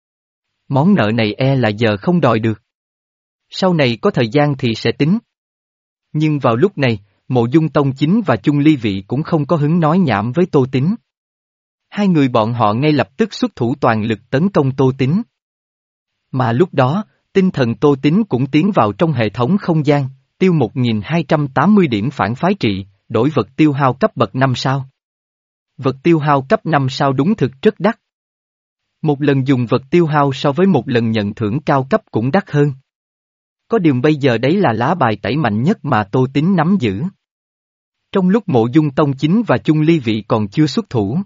Món nợ này e là giờ không đòi được. Sau này có thời gian thì sẽ tính. Nhưng vào lúc này, Mộ Dung Tông Chính và Chung Ly Vị cũng không có hứng nói nhảm với Tô Tín. Hai người bọn họ ngay lập tức xuất thủ toàn lực tấn công Tô Tín. Mà lúc đó, tinh thần Tô Tín cũng tiến vào trong hệ thống không gian, tiêu một nghìn hai trăm tám mươi điểm phản phái trị, đổi vật tiêu hao cấp bậc năm sao. Vật tiêu hao cấp năm sao đúng thực rất đắt. Một lần dùng vật tiêu hao so với một lần nhận thưởng cao cấp cũng đắt hơn. Có điều bây giờ đấy là lá bài tẩy mạnh nhất mà Tô Tín nắm giữ. Trong lúc Mộ Dung Tông Chính và Chung Ly Vị còn chưa xuất thủ,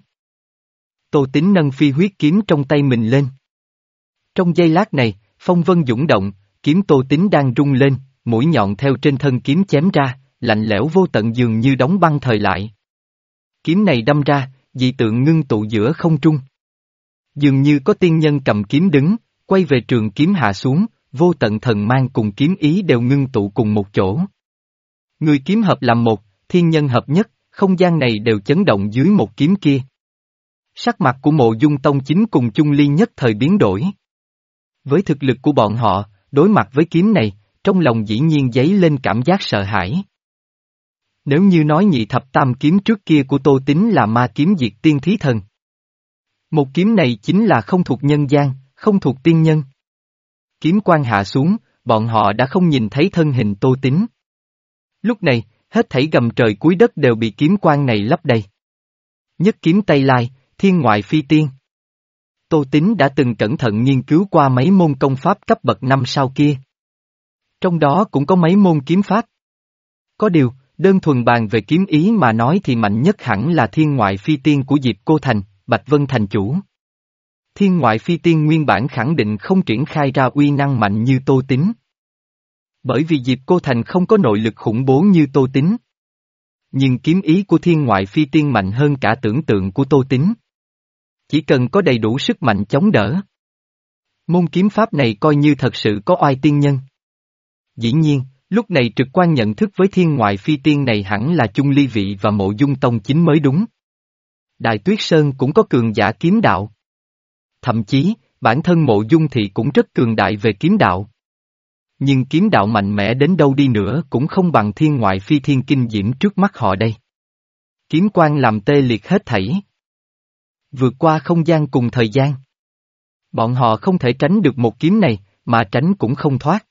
Tô Tín nâng phi huyết kiếm trong tay mình lên. Trong giây lát này, phong vân dũng động, kiếm Tô Tín đang rung lên, mũi nhọn theo trên thân kiếm chém ra, lạnh lẽo vô tận dường như đóng băng thời lại. Kiếm này đâm ra, dị tượng ngưng tụ giữa không trung. Dường như có tiên nhân cầm kiếm đứng, quay về trường kiếm hạ xuống, vô tận thần mang cùng kiếm ý đều ngưng tụ cùng một chỗ. Người kiếm hợp làm một, thiên nhân hợp nhất, không gian này đều chấn động dưới một kiếm kia. Sắc mặt của Mộ Dung Tông Chính cùng Chung Ly nhất thời biến đổi. Với thực lực của bọn họ, đối mặt với kiếm này, trong lòng dĩ nhiên dấy lên cảm giác sợ hãi. Nếu như nói nhị thập tam kiếm trước kia của Tô Tín là ma kiếm diệt tiên thí thần. Một kiếm này chính là không thuộc nhân gian, không thuộc tiên nhân. Kiếm quang hạ xuống, bọn họ đã không nhìn thấy thân hình Tô Tín. Lúc này, hết thảy gầm trời cuối đất đều bị kiếm quang này lấp đầy. Nhất kiếm Tây Lai, thiên ngoại phi tiên. Tô Tín đã từng cẩn thận nghiên cứu qua mấy môn công pháp cấp bậc năm sao kia. Trong đó cũng có mấy môn kiếm pháp. Có điều, đơn thuần bàn về kiếm ý mà nói thì mạnh nhất hẳn là thiên ngoại phi tiên của Diệp Cô Thành, Bạch Vân Thành chủ. Thiên ngoại phi tiên nguyên bản khẳng định không triển khai ra uy năng mạnh như Tô Tín. Bởi vì Diệp Cô Thành không có nội lực khủng bố như Tô Tín. Nhưng kiếm ý của thiên ngoại phi tiên mạnh hơn cả tưởng tượng của Tô Tín. Chỉ cần có đầy đủ sức mạnh chống đỡ. Môn kiếm pháp này coi như thật sự có oai tiên nhân. Dĩ nhiên, lúc này trực quan nhận thức với thiên ngoại phi tiên này hẳn là Chung Ly Vị và Mộ Dung Tông Chính mới đúng. Đại Tuyết Sơn cũng có cường giả kiếm đạo. Thậm chí, bản thân Mộ Dung Thị cũng rất cường đại về kiếm đạo. Nhưng kiếm đạo mạnh mẽ đến đâu đi nữa cũng không bằng thiên ngoại phi thiên kinh diễm trước mắt họ đây. Kiếm quang làm tê liệt hết thảy. Vượt qua không gian cùng thời gian. Bọn họ không thể tránh được một kiếm này, mà tránh cũng không thoát.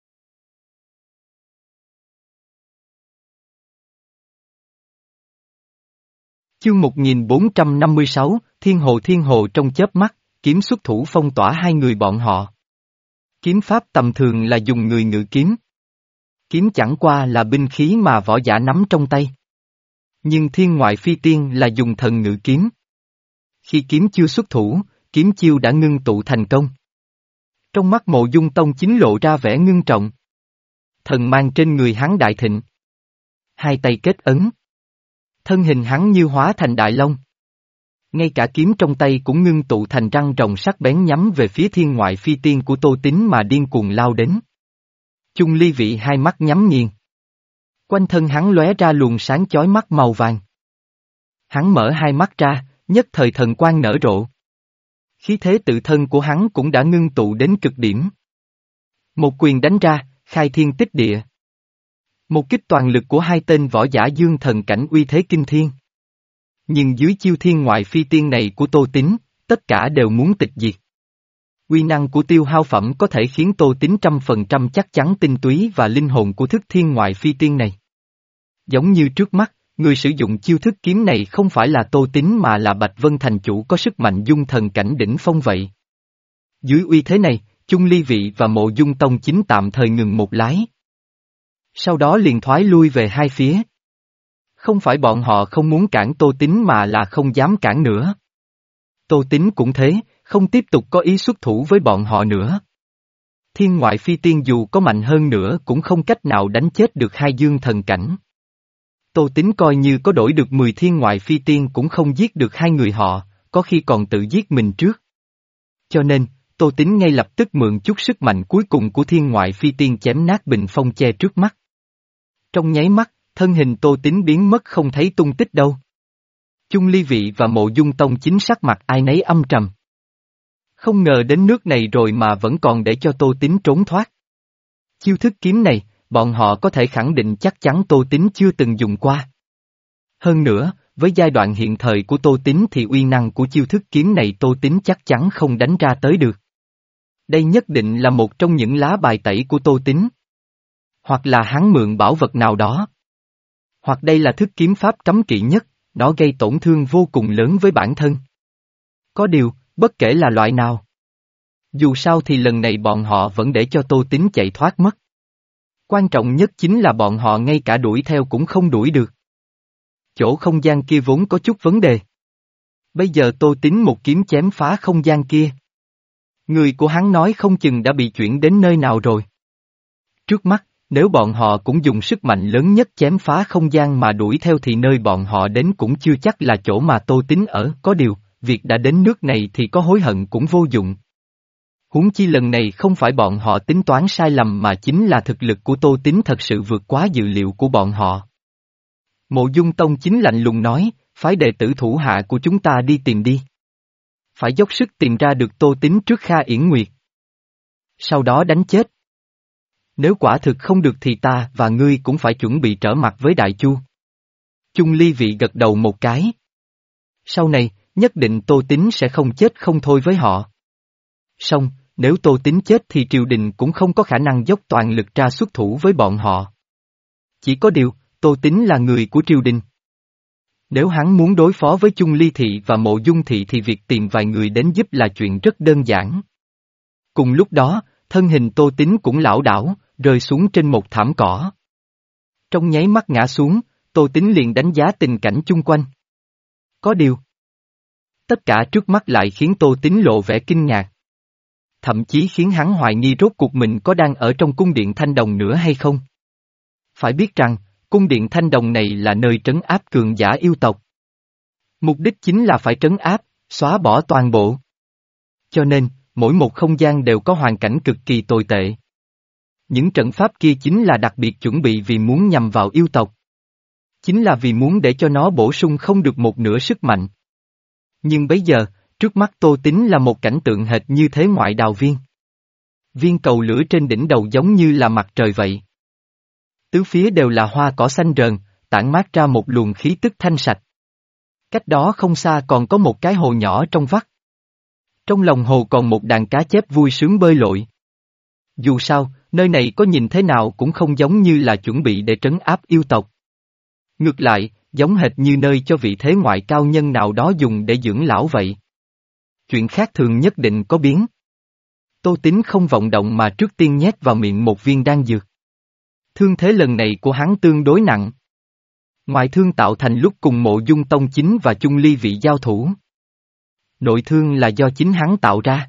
Chương một nghìn bốn trăm năm mươi sáu, Thiên Hồ Thiên Hồ trong chớp mắt, kiếm xuất thủ phong tỏa hai người bọn họ. Kiếm pháp tầm thường là dùng người ngự kiếm. Kiếm chẳng qua là binh khí mà võ giả nắm trong tay. Nhưng thiên ngoại phi tiên là dùng thần ngự kiếm. Khi kiếm chưa xuất thủ, kiếm chiêu đã ngưng tụ thành công. Trong mắt Mộ Dung Tông Chính lộ ra vẻ ngưng trọng. Thần mang trên người hắn đại thịnh. Hai tay kết ấn. Thân hình hắn như hóa thành đại long. Ngay cả kiếm trong tay cũng ngưng tụ thành răng rồng sắc bén nhắm về phía thiên ngoại phi tiên của Tô Tín mà điên cuồng lao đến. Chung Ly Vị hai mắt nhắm nghiền. Quanh thân hắn lóe ra luồng sáng chói mắt màu vàng. Hắn mở hai mắt ra, nhất thời thần quang nở rộ. Khí thế tự thân của hắn cũng đã ngưng tụ đến cực điểm. Một quyền đánh ra, khai thiên tích địa. Một kích toàn lực của hai tên võ giả dương thần cảnh uy thế kinh thiên. Nhưng dưới chiêu thiên ngoại phi tiên này của Tô Tín, tất cả đều muốn tịch diệt. Uy năng của tiêu hao phẩm có thể khiến Tô Tín trăm phần trăm chắc chắn tinh túy và linh hồn của thức thiên ngoại phi tiên này. Giống như trước mắt, người sử dụng chiêu thức kiếm này không phải là Tô Tín mà là Bạch Vân Thành chủ có sức mạnh dung thần cảnh đỉnh phong vậy. Dưới uy thế này, Chung Ly Vị và Mộ Dung Tông Chính tạm thời ngừng một lái. Sau đó liền thoái lui về hai phía. Không phải bọn họ không muốn cản Tô Tín mà là không dám cản nữa. Tô Tín cũng thế, không tiếp tục có ý xuất thủ với bọn họ nữa. Thiên ngoại phi tiên dù có mạnh hơn nữa cũng không cách nào đánh chết được hai dương thần cảnh. Tô Tín coi như có đổi được mười thiên ngoại phi tiên cũng không giết được hai người họ, có khi còn tự giết mình trước. Cho nên, Tô Tín ngay lập tức mượn chút sức mạnh cuối cùng của thiên ngoại phi tiên chém nát bình phong che trước mắt. Trong nháy mắt, thân hình Tô Tín biến mất không thấy tung tích đâu. Chung Ly Vị và Mộ Dung Tông chính sắc mặt ai nấy âm trầm. Không ngờ đến nước này rồi mà vẫn còn để cho Tô Tín trốn thoát. Chiêu thức kiếm này, bọn họ có thể khẳng định chắc chắn Tô Tín chưa từng dùng qua. Hơn nữa, với giai đoạn hiện thời của Tô Tín thì uy năng của chiêu thức kiếm này Tô Tín chắc chắn không đánh ra tới được. Đây nhất định là một trong những lá bài tẩy của Tô Tín. Hoặc là hắn mượn bảo vật nào đó. Hoặc đây là thức kiếm pháp cấm kỵ nhất, nó gây tổn thương vô cùng lớn với bản thân. Có điều, bất kể là loại nào. Dù sao thì lần này bọn họ vẫn để cho Tô Tín chạy thoát mất. Quan trọng nhất chính là bọn họ ngay cả đuổi theo cũng không đuổi được. Chỗ không gian kia vốn có chút vấn đề. Bây giờ Tô Tín một kiếm chém phá không gian kia. Người của hắn nói không chừng đã bị chuyển đến nơi nào rồi. Trước mắt, nếu bọn họ cũng dùng sức mạnh lớn nhất chém phá không gian mà đuổi theo thì nơi bọn họ đến cũng chưa chắc là chỗ mà Tô Tín ở, có điều, việc đã đến nước này thì có hối hận cũng vô dụng. Huống chi lần này không phải bọn họ tính toán sai lầm mà chính là thực lực của Tô Tín thật sự vượt quá dự liệu của bọn họ. Mộ Dung Tông chính lạnh lùng nói, phái đệ tử thủ hạ của chúng ta đi tìm đi. Phải dốc sức tìm ra được Tô Tín trước Kha Yển Nguyệt. Sau đó đánh chết. Nếu quả thực không được thì ta và ngươi cũng phải chuẩn bị trở mặt với Đại Chu. Chung Ly Vị gật đầu một cái. Sau này, nhất định Tô Tín sẽ không chết không thôi với họ. Song, nếu Tô Tín chết thì triều đình cũng không có khả năng dốc toàn lực ra xuất thủ với bọn họ. Chỉ có điều, Tô Tín là người của triều đình. Nếu hắn muốn đối phó với Chung Ly Thị và Mộ Dung Thị thì việc tìm vài người đến giúp là chuyện rất đơn giản. Cùng lúc đó, thân hình Tô Tín cũng lảo đảo, rơi xuống trên một thảm cỏ. Trong nháy mắt ngã xuống, Tô Tín liền đánh giá tình cảnh chung quanh. Có điều, tất cả trước mắt lại khiến Tô Tín lộ vẻ kinh ngạc. Thậm chí khiến hắn hoài nghi rốt cuộc mình có đang ở trong cung điện Thanh Đồng nữa hay không. Phải biết rằng, cung điện Thanh Đồng này là nơi trấn áp cường giả yêu tộc. Mục đích chính là phải trấn áp, xóa bỏ toàn bộ. Cho nên, mỗi một không gian đều có hoàn cảnh cực kỳ tồi tệ. Những trận pháp kia chính là đặc biệt chuẩn bị vì muốn nhằm vào yêu tộc. Chính là vì muốn để cho nó bổ sung không được một nửa sức mạnh. Nhưng bây giờ, trước mắt Tô Tín là một cảnh tượng hệt như thế ngoại đào viên. Viên cầu lửa trên đỉnh đầu giống như là mặt trời vậy. Tứ phía đều là hoa cỏ xanh rờn, tản mát ra một luồng khí tức thanh sạch. Cách đó không xa còn có một cái hồ nhỏ trong vắt. Trong lòng hồ còn một đàn cá chép vui sướng bơi lội. Dù sao, nơi này có nhìn thế nào cũng không giống như là chuẩn bị để trấn áp yêu tộc. Ngược lại, giống hệt như nơi cho vị thế ngoại cao nhân nào đó dùng để dưỡng lão vậy. Chuyện khác thường nhất định có biến. Tô Tín không vọng động mà trước tiên nhét vào miệng một viên đan dược. Thương thế lần này của hắn tương đối nặng. Ngoại thương tạo thành lúc cùng Mộ Dung Tông Chính và Chung Ly Vị giao thủ. Nội thương là do chính hắn tạo ra.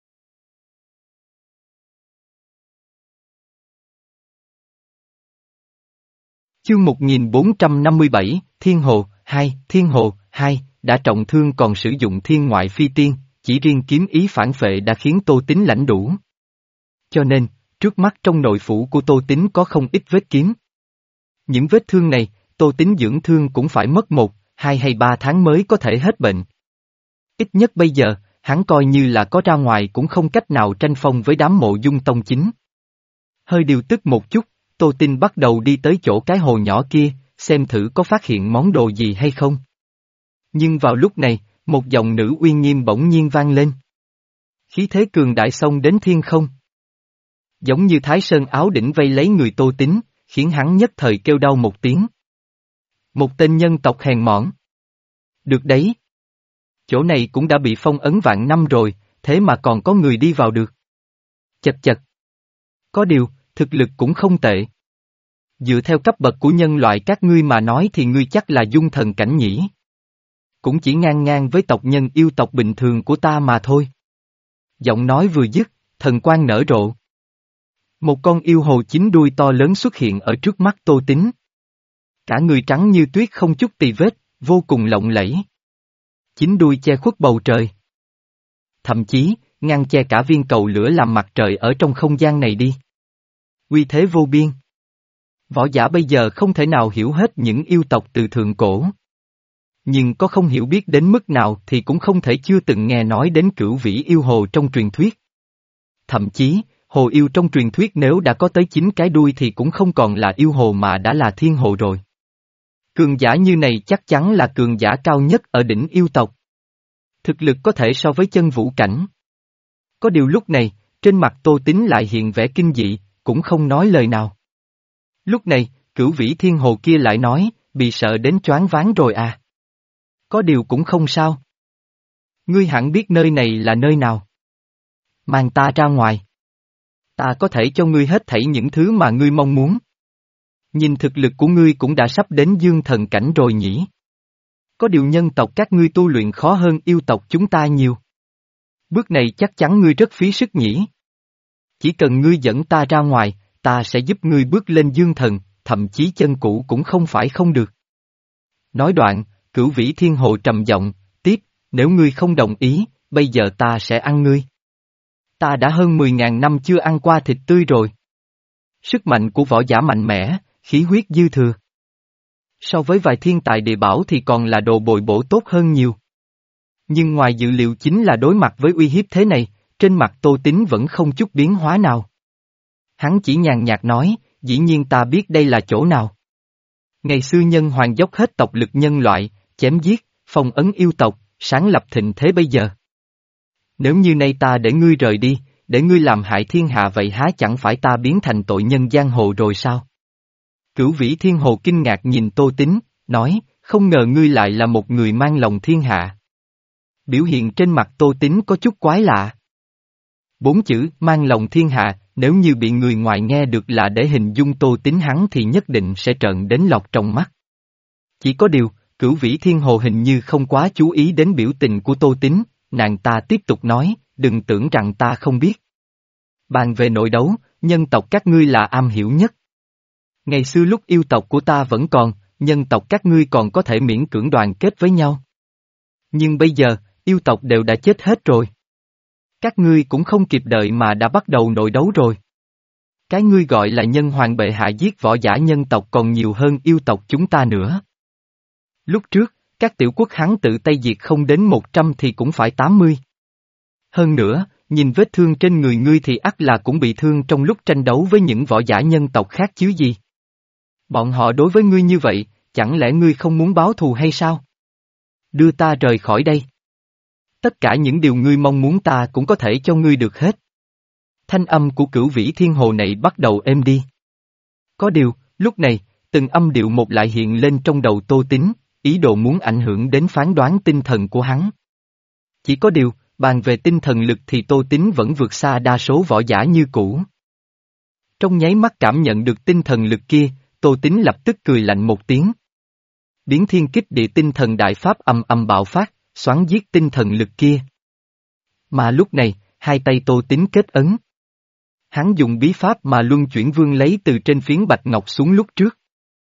Chương một nghìn bốn trăm năm mươi bảy, Thiên Hồ, hai, Thiên Hồ, hai, đã trọng thương còn sử dụng thiên ngoại phi tiên, chỉ riêng kiếm ý phản phệ đã khiến Tô Tín lãnh đủ. Cho nên, trước mắt trong nội phủ của Tô Tín có không ít vết kiếm. Những vết thương này, Tô Tín dưỡng thương cũng phải mất một, hai hay ba tháng mới có thể hết bệnh. Ít nhất bây giờ, hắn coi như là có ra ngoài cũng không cách nào tranh phong với đám Mộ Dung Tông Chính. Hơi điều tức một chút, Tô Tín bắt đầu đi tới chỗ cái hồ nhỏ kia, xem thử có phát hiện món đồ gì hay không. Nhưng vào lúc này, một giọng nữ uy nghiêm bỗng nhiên vang lên. Khí thế cường đại xông đến thiên không. Giống như Thái Sơn áo đỉnh vây lấy người Tô Tín, khiến hắn nhất thời kêu đau một tiếng. Một tên nhân tộc hèn mọn. Được đấy. Chỗ này cũng đã bị phong ấn vạn năm rồi, thế mà còn có người đi vào được. Chật chật. Có điều, thực lực cũng không tệ. Dựa theo cấp bậc của nhân loại các ngươi mà nói thì ngươi chắc là dung thần cảnh nhỉ. Cũng chỉ ngang ngang với tộc nhân yêu tộc bình thường của ta mà thôi. Giọng nói vừa dứt, thần quang nở rộ. Một con yêu hồ chín đuôi to lớn xuất hiện ở trước mắt Tô Tín. Cả người trắng như tuyết không chút tì vết, vô cùng lộng lẫy. Chín đuôi che khuất bầu trời. Thậm chí, ngăn che cả viên cầu lửa làm mặt trời ở trong không gian này đi. Uy thế vô biên. Võ giả bây giờ không thể nào hiểu hết những yêu tộc từ thượng cổ. Nhưng có không hiểu biết đến mức nào thì cũng không thể chưa từng nghe nói đến cửu vĩ yêu hồ trong truyền thuyết. Thậm chí, hồ yêu trong truyền thuyết nếu đã có tới chín cái đuôi thì cũng không còn là yêu hồ mà đã là thiên hồ rồi. Cường giả như này chắc chắn là cường giả cao nhất ở đỉnh yêu tộc. Thực lực có thể so với chân vũ cảnh. Có điều lúc này, trên mặt Tô Tín lại hiện vẻ kinh dị, cũng không nói lời nào. Lúc này, cửu vĩ thiên hồ kia lại nói, bị sợ đến choáng váng rồi à. Có điều cũng không sao. Ngươi hẳn biết nơi này là nơi nào. Mang ta ra ngoài. Ta có thể cho ngươi hết thảy những thứ mà ngươi mong muốn. Nhìn thực lực của ngươi cũng đã sắp đến dương thần cảnh rồi nhỉ. Có điều nhân tộc các ngươi tu luyện khó hơn yêu tộc chúng ta nhiều. Bước này chắc chắn ngươi rất phí sức nhỉ. Chỉ cần ngươi dẫn ta ra ngoài, ta sẽ giúp ngươi bước lên dương thần, thậm chí chân cũ cũng không phải không được. Nói đoạn, cửu vĩ thiên hồ trầm giọng, tiếp, nếu ngươi không đồng ý, bây giờ ta sẽ ăn ngươi. Ta đã hơn mười ngàn năm chưa ăn qua thịt tươi rồi. Sức mạnh của võ giả mạnh mẽ, khí huyết dư thừa. So với vài thiên tài địa bảo thì còn là đồ bồi bổ tốt hơn nhiều. Nhưng ngoài dự liệu chính là đối mặt với uy hiếp thế này, trên mặt Tô Tín vẫn không chút biến hóa nào. Hắn chỉ nhàn nhạt nói, dĩ nhiên ta biết đây là chỗ nào. Ngày xưa nhân hoàng dốc hết tộc lực nhân loại, chém giết, phong ấn yêu tộc, sáng lập thịnh thế bây giờ. Nếu như nay ta để ngươi rời đi, để ngươi làm hại thiên hạ vậy há chẳng phải ta biến thành tội nhân giang hồ rồi sao? Cửu vĩ thiên hồ kinh ngạc nhìn Tô Tín, nói, không ngờ ngươi lại là một người mang lòng thiên hạ. Biểu hiện trên mặt Tô Tín có chút quái lạ. Bốn chữ, mang lòng thiên hạ, nếu như bị người ngoài nghe được là để hình dung Tô Tín hắn thì nhất định sẽ trợn đến lọt trong mắt. Chỉ có điều, cửu vĩ thiên hồ hình như không quá chú ý đến biểu tình của Tô Tín, nàng ta tiếp tục nói, đừng tưởng rằng ta không biết. Bàn về nội đấu, nhân tộc các ngươi là am hiểu nhất. Ngày xưa lúc yêu tộc của ta vẫn còn, nhân tộc các ngươi còn có thể miễn cưỡng đoàn kết với nhau. Nhưng bây giờ, yêu tộc đều đã chết hết rồi. Các ngươi cũng không kịp đợi mà đã bắt đầu nội đấu rồi. Cái ngươi gọi là nhân hoàng bệ hạ giết võ giả nhân tộc còn nhiều hơn yêu tộc chúng ta nữa. Lúc trước, các tiểu quốc hắn tự tay diệt không đến một trăm thì cũng phải tám mươi. Hơn nữa, nhìn vết thương trên người ngươi thì ắt là cũng bị thương trong lúc tranh đấu với những võ giả nhân tộc khác chứ gì. Bọn họ đối với ngươi như vậy, chẳng lẽ ngươi không muốn báo thù hay sao? Đưa ta rời khỏi đây. Tất cả những điều ngươi mong muốn ta cũng có thể cho ngươi được hết. Thanh âm của cửu vĩ thiên hồ này bắt đầu êm đi. Có điều, lúc này, từng âm điệu một lại hiện lên trong đầu Tô Tín, ý đồ muốn ảnh hưởng đến phán đoán tinh thần của hắn. Chỉ có điều, bàn về tinh thần lực thì Tô Tín vẫn vượt xa đa số võ giả như cũ. Trong nháy mắt cảm nhận được tinh thần lực kia, Tô Tín lập tức cười lạnh một tiếng. Biến thiên kích địa tinh thần đại pháp ầm ầm bạo phát, xoắn giết tinh thần lực kia. Mà lúc này, hai tay Tô Tín kết ấn. Hắn dùng bí pháp mà luân chuyển vương lấy từ trên phiến bạch ngọc xuống lúc trước.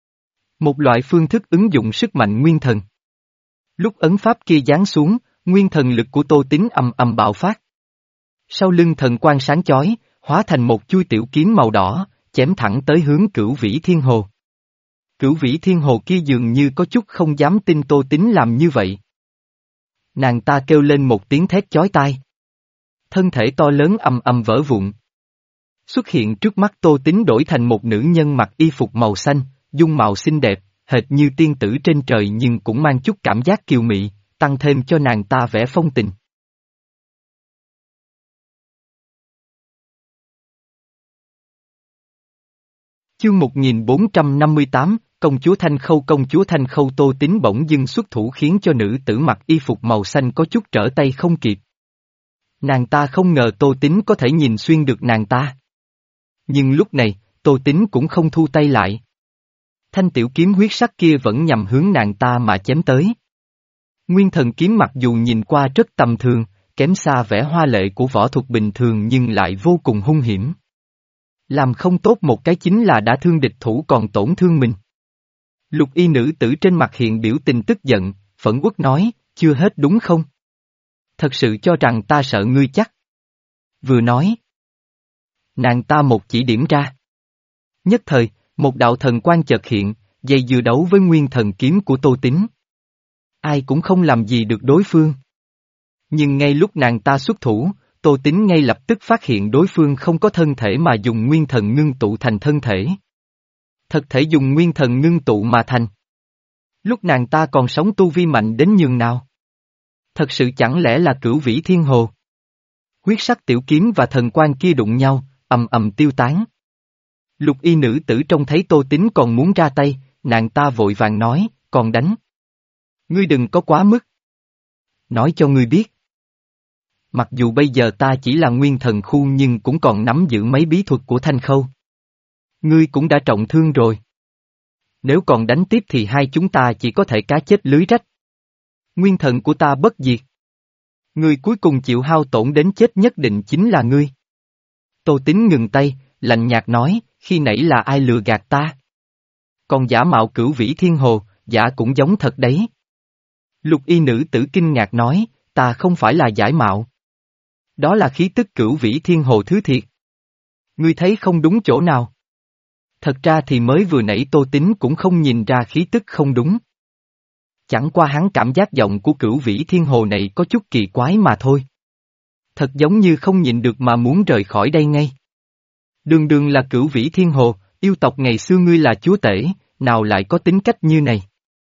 Một loại phương thức ứng dụng sức mạnh nguyên thần. Lúc ấn pháp kia giáng xuống, nguyên thần lực của Tô Tín ầm ầm bạo phát. Sau lưng thần quang sáng chói, hóa thành một chuôi tiểu kiếm màu đỏ, chém thẳng tới hướng cửu vĩ thiên hồ. Cửu vĩ thiên hồ kia dường như có chút không dám tin Tô Tín làm như vậy. Nàng ta kêu lên một tiếng thét chói tai. Thân thể to lớn ầm ầm vỡ vụn. Xuất hiện trước mắt Tô Tín đổi thành một nữ nhân mặc y phục màu xanh, dung mạo xinh đẹp, hệt như tiên tử trên trời nhưng cũng mang chút cảm giác kiều mị, tăng thêm cho nàng ta vẻ phong tình. Chương một nghìn bốn trăm năm mươi tám, Công chúa Thanh Khâu Công chúa Thanh Khâu Tô Tín bỗng dưng xuất thủ khiến cho nữ tử mặc y phục màu xanh có chút trở tay không kịp. Nàng ta không ngờ Tô Tín có thể nhìn xuyên được nàng ta. Nhưng lúc này, Tô Tín cũng không thu tay lại. Thanh tiểu kiếm huyết sắc kia vẫn nhằm hướng nàng ta mà chém tới. Nguyên thần kiếm mặc dù nhìn qua rất tầm thường, kém xa vẻ hoa lệ của võ thuật bình thường nhưng lại vô cùng hung hiểm. Làm không tốt một cái chính là đã thương địch thủ còn tổn thương mình. Lục y nữ tử trên mặt hiện biểu tình tức giận, phẫn uất nói, chưa hết đúng không? Thật sự cho rằng ta sợ ngươi chắc. Vừa nói. Nàng ta một chỉ điểm ra. Nhất thời, một đạo thần quang chợt hiện, dây dưa đấu với nguyên thần kiếm của Tô Tín. Ai cũng không làm gì được đối phương. Nhưng ngay lúc nàng ta xuất thủ, Tô Tín ngay lập tức phát hiện đối phương không có thân thể mà dùng nguyên thần ngưng tụ thành thân thể. Thật thể dùng nguyên thần ngưng tụ mà thành. Lúc nàng ta còn sống tu vi mạnh đến nhường nào? Thật sự chẳng lẽ là cửu vĩ thiên hồ? Huyết sắc tiểu kiếm và thần quang kia đụng nhau, ầm ầm tiêu tán. Lục y nữ tử trông thấy Tô Tín còn muốn ra tay, nàng ta vội vàng nói, còn đánh. Ngươi đừng có quá mức. Nói cho ngươi biết. Mặc dù bây giờ ta chỉ là nguyên thần khu nhưng cũng còn nắm giữ mấy bí thuật của Thanh Khâu. Ngươi cũng đã trọng thương rồi. Nếu còn đánh tiếp thì hai chúng ta chỉ có thể cá chết lưới rách. Nguyên thần của ta bất diệt. Người cuối cùng chịu hao tổn đến chết nhất định chính là ngươi. Tô Tín ngừng tay, lạnh nhạt nói, khi nãy là ai lừa gạt ta? Còn giả mạo cửu vĩ thiên hồ, giả cũng giống thật đấy. Lục y nữ tử kinh ngạc nói, ta không phải là giải mạo. Đó là khí tức cửu vĩ thiên hồ thứ thiệt. Ngươi thấy không đúng chỗ nào? Thật ra thì mới vừa nãy Tô Tín cũng không nhìn ra khí tức không đúng. Chẳng qua hắn cảm giác giọng của cửu vĩ thiên hồ này có chút kỳ quái mà thôi. Thật giống như không nhịn được mà muốn rời khỏi đây ngay. Đường đường là cửu vĩ thiên hồ, yêu tộc ngày xưa ngươi là chúa tể, nào lại có tính cách như này.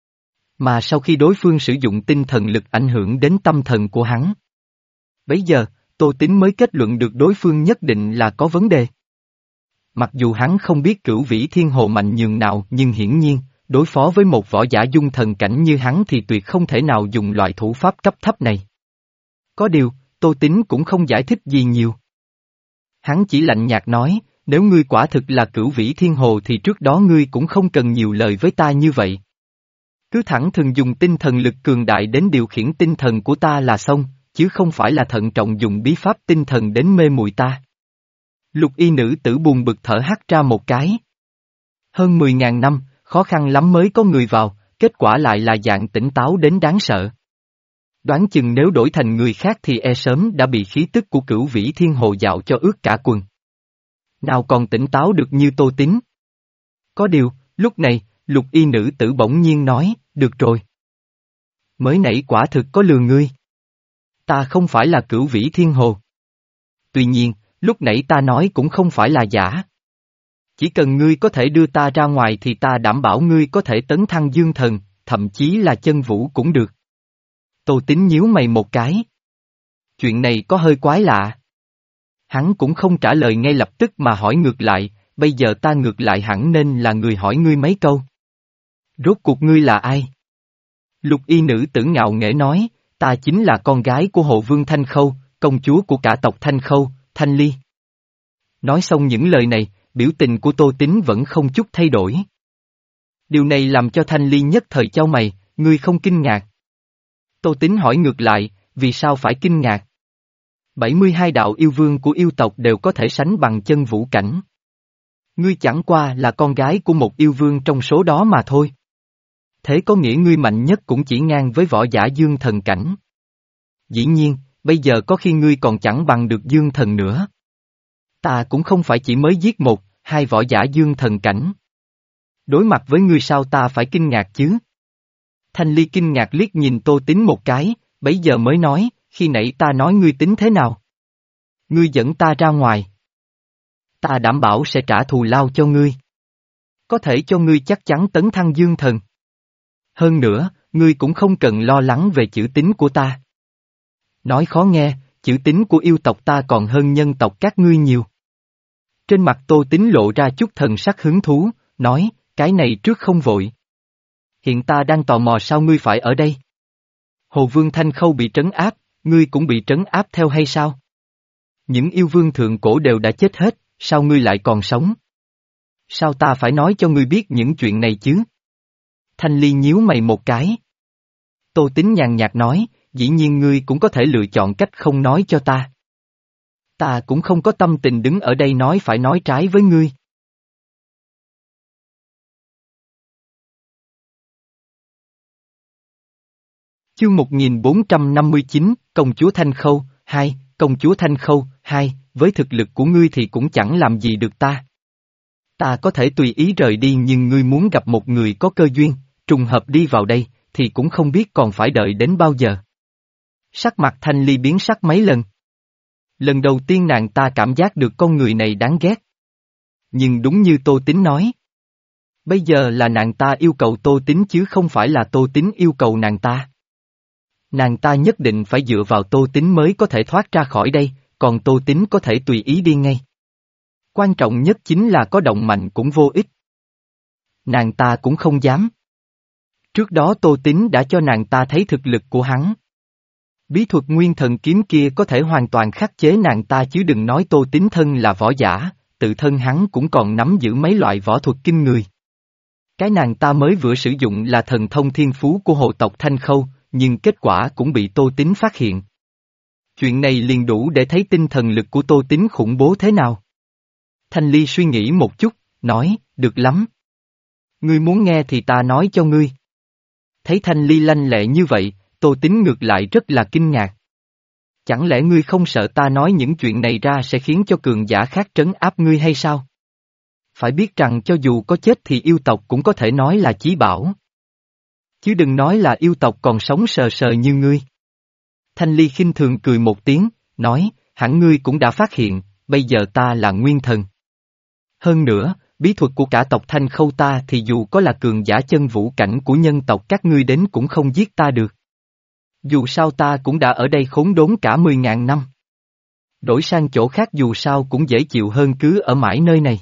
Mà sau khi đối phương sử dụng tinh thần lực ảnh hưởng đến tâm thần của hắn. Bấy giờ, Tô Tín mới kết luận được đối phương nhất định là có vấn đề. Mặc dù hắn không biết cửu vĩ thiên hồ mạnh nhường nào nhưng hiển nhiên, đối phó với một võ giả dung thần cảnh như hắn thì tuyệt không thể nào dùng loại thủ pháp cấp thấp này. Có điều, Tô Tín cũng không giải thích gì nhiều. Hắn chỉ lạnh nhạt nói, nếu ngươi quả thực là cửu vĩ thiên hồ thì trước đó ngươi cũng không cần nhiều lời với ta như vậy. Cứ thẳng thừng dùng tinh thần lực cường đại đến điều khiển tinh thần của ta là xong, chứ không phải là thận trọng dùng bí pháp tinh thần đến mê muội ta. Lục y nữ tử buồn bực thở hắt ra một cái. Hơn mười ngàn năm, khó khăn lắm mới có người vào, kết quả lại là dạng tỉnh táo đến đáng sợ. Đoán chừng nếu đổi thành người khác thì e sớm đã bị khí tức của cửu vĩ thiên hồ dạo cho ướt cả quần. Nào còn tỉnh táo được như Tô Tín. Có điều, lúc này, lục y nữ tử bỗng nhiên nói, được rồi. Mới nãy quả thực có lừa ngươi. Ta không phải là cửu vĩ thiên hồ. Tuy nhiên, lúc nãy ta nói cũng không phải là giả. Chỉ cần ngươi có thể đưa ta ra ngoài thì ta đảm bảo ngươi có thể tấn thăng dương thần, thậm chí là chân vũ cũng được. Tô Tín nhíu mày một cái. Chuyện này có hơi quái lạ. Hắn cũng không trả lời ngay lập tức mà hỏi ngược lại, bây giờ ta ngược lại hẳn nên là người hỏi ngươi mấy câu. Rốt cuộc ngươi là ai? Lục y nữ tử ngạo nghễ nói, ta chính là con gái của hộ vương Thanh Khâu, công chúa của cả tộc Thanh Khâu, Thanh Ly. Nói xong những lời này, biểu tình của Tô Tín vẫn không chút thay đổi. Điều này làm cho Thanh Ly nhất thời chau mày, ngươi không kinh ngạc. Tô Tín hỏi ngược lại, vì sao phải kinh ngạc? bảy mươi hai đạo yêu vương của yêu tộc đều có thể sánh bằng chân vũ cảnh. Ngươi chẳng qua là con gái của một yêu vương trong số đó mà thôi. Thế có nghĩa ngươi mạnh nhất cũng chỉ ngang với võ giả dương thần cảnh. Dĩ nhiên, bây giờ có khi ngươi còn chẳng bằng được dương thần nữa. Ta cũng không phải chỉ mới giết một, hai võ giả dương thần cảnh. Đối mặt với ngươi sao ta phải kinh ngạc chứ? Thanh Ly kinh ngạc liếc nhìn Tô Tín một cái, bấy giờ mới nói, khi nãy ta nói ngươi tính thế nào? Ngươi dẫn ta ra ngoài. Ta đảm bảo sẽ trả thù lao cho ngươi. Có thể cho ngươi chắc chắn tấn thăng dương thần. Hơn nữa, ngươi cũng không cần lo lắng về chữ tín của ta. Nói khó nghe, chữ tín của yêu tộc ta còn hơn nhân tộc các ngươi nhiều. Trên mặt Tô Tín lộ ra chút thần sắc hứng thú, nói, cái này trước không vội. Hiện ta đang tò mò sao ngươi phải ở đây. Hồ Vương Thanh Khâu bị trấn áp, ngươi cũng bị trấn áp theo hay sao? Những yêu vương thượng cổ đều đã chết hết, sao ngươi lại còn sống? Sao ta phải nói cho ngươi biết những chuyện này chứ? Thanh Ly nhíu mày một cái. Tô Tín nhàn nhạt nói, dĩ nhiên ngươi cũng có thể lựa chọn cách không nói cho ta. Ta cũng không có tâm tình đứng ở đây nói phải nói trái với ngươi. Chương một nghìn bốn trăm năm mươi chín, Công chúa Thanh Khâu, hai, Công chúa Thanh Khâu, hai, với thực lực của ngươi thì cũng chẳng làm gì được ta. Ta có thể tùy ý rời đi nhưng ngươi muốn gặp một người có cơ duyên, trùng hợp đi vào đây, thì cũng không biết còn phải đợi đến bao giờ. Sắc mặt Thanh Ly biến sắc mấy lần. Lần đầu tiên nàng ta cảm giác được con người này đáng ghét. Nhưng đúng như Tô Tín nói. Bây giờ là nàng ta yêu cầu Tô Tín chứ không phải là Tô Tín yêu cầu nàng ta. Nàng ta nhất định phải dựa vào Tô Tín mới có thể thoát ra khỏi đây, còn Tô Tín có thể tùy ý đi ngay. Quan trọng nhất chính là có động mạnh cũng vô ích. Nàng ta cũng không dám. Trước đó Tô Tín đã cho nàng ta thấy thực lực của hắn. Bí thuật nguyên thần kiếm kia có thể hoàn toàn khắc chế nàng ta chứ đừng nói Tô Tín thân là võ giả, tự thân hắn cũng còn nắm giữ mấy loại võ thuật kinh người. Cái nàng ta mới vừa sử dụng là thần thông thiên phú của hộ tộc Thanh Khâu, nhưng kết quả cũng bị Tô Tín phát hiện. Chuyện này liền đủ để thấy tinh thần lực của Tô Tín khủng bố thế nào. Thanh Ly suy nghĩ một chút, nói, được lắm. Ngươi muốn nghe thì ta nói cho ngươi. Thấy Thanh Ly lanh lẹ như vậy, Tô Tín ngược lại rất là kinh ngạc. Chẳng lẽ ngươi không sợ ta nói những chuyện này ra sẽ khiến cho cường giả khác trấn áp ngươi hay sao? Phải biết rằng cho dù có chết thì yêu tộc cũng có thể nói là chí bảo. Chứ đừng nói là yêu tộc còn sống sờ sờ như ngươi. Thanh Ly khinh thường cười một tiếng, nói, hẳn ngươi cũng đã phát hiện, bây giờ ta là nguyên thần. Hơn nữa, bí thuật của cả tộc Thanh Khâu ta thì dù có là cường giả chân vũ cảnh của nhân tộc các ngươi đến cũng không giết ta được. Dù sao ta cũng đã ở đây khốn đốn cả mười ngàn năm. Đổi sang chỗ khác dù sao cũng dễ chịu hơn cứ ở mãi nơi này.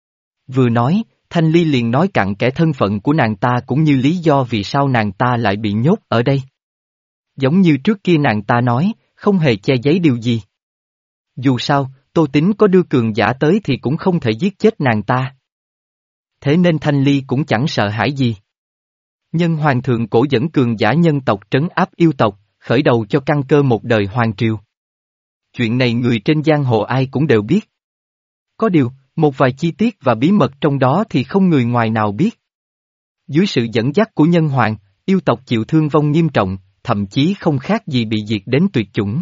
Vừa nói, Thanh Ly liền nói cặn kẽ thân phận của nàng ta cũng như lý do vì sao nàng ta lại bị nhốt ở đây. Giống như trước kia nàng ta nói, không hề che giấu điều gì. Dù sao, Tô Tín có đưa cường giả tới thì cũng không thể giết chết nàng ta. Thế nên Thanh Ly cũng chẳng sợ hãi gì. Nhân hoàng thượng cổ dẫn cường giả nhân tộc trấn áp yêu tộc, khởi đầu cho căn cơ một đời hoàng triều. Chuyện này người trên giang hồ ai cũng đều biết. Có điều, một vài chi tiết và bí mật trong đó thì không người ngoài nào biết. Dưới sự dẫn dắt của nhân hoàng, yêu tộc chịu thương vong nghiêm trọng, thậm chí không khác gì bị diệt đến tuyệt chủng.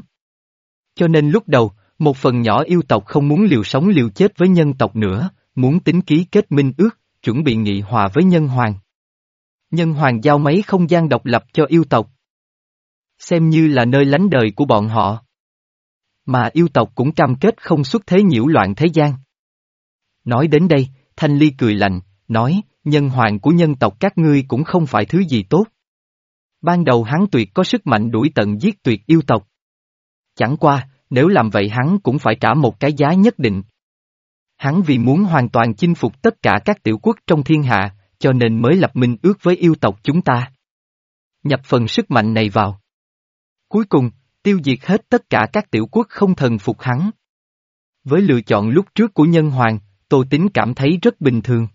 Cho nên lúc đầu, một phần nhỏ yêu tộc không muốn liều sống liều chết với nhân tộc nữa, muốn tính ký kết minh ước, chuẩn bị nghị hòa với nhân hoàng. Nhân hoàng giao mấy không gian độc lập cho yêu tộc. Xem như là nơi lánh đời của bọn họ. Mà yêu tộc cũng cam kết không xuất thế nhiễu loạn thế gian. Nói đến đây, Thanh Ly cười lạnh, nói, nhân hoàng của nhân tộc các ngươi cũng không phải thứ gì tốt. Ban đầu hắn tuyệt có sức mạnh đuổi tận giết tuyệt yêu tộc. Chẳng qua, nếu làm vậy hắn cũng phải trả một cái giá nhất định. Hắn vì muốn hoàn toàn chinh phục tất cả các tiểu quốc trong thiên hạ, cho nên mới lập minh ước với yêu tộc chúng ta. Nhập phần sức mạnh này vào. Cuối cùng, tiêu diệt hết tất cả các tiểu quốc không thần phục hắn. Với lựa chọn lúc trước của nhân hoàng, Tô Tín cảm thấy rất bình thường.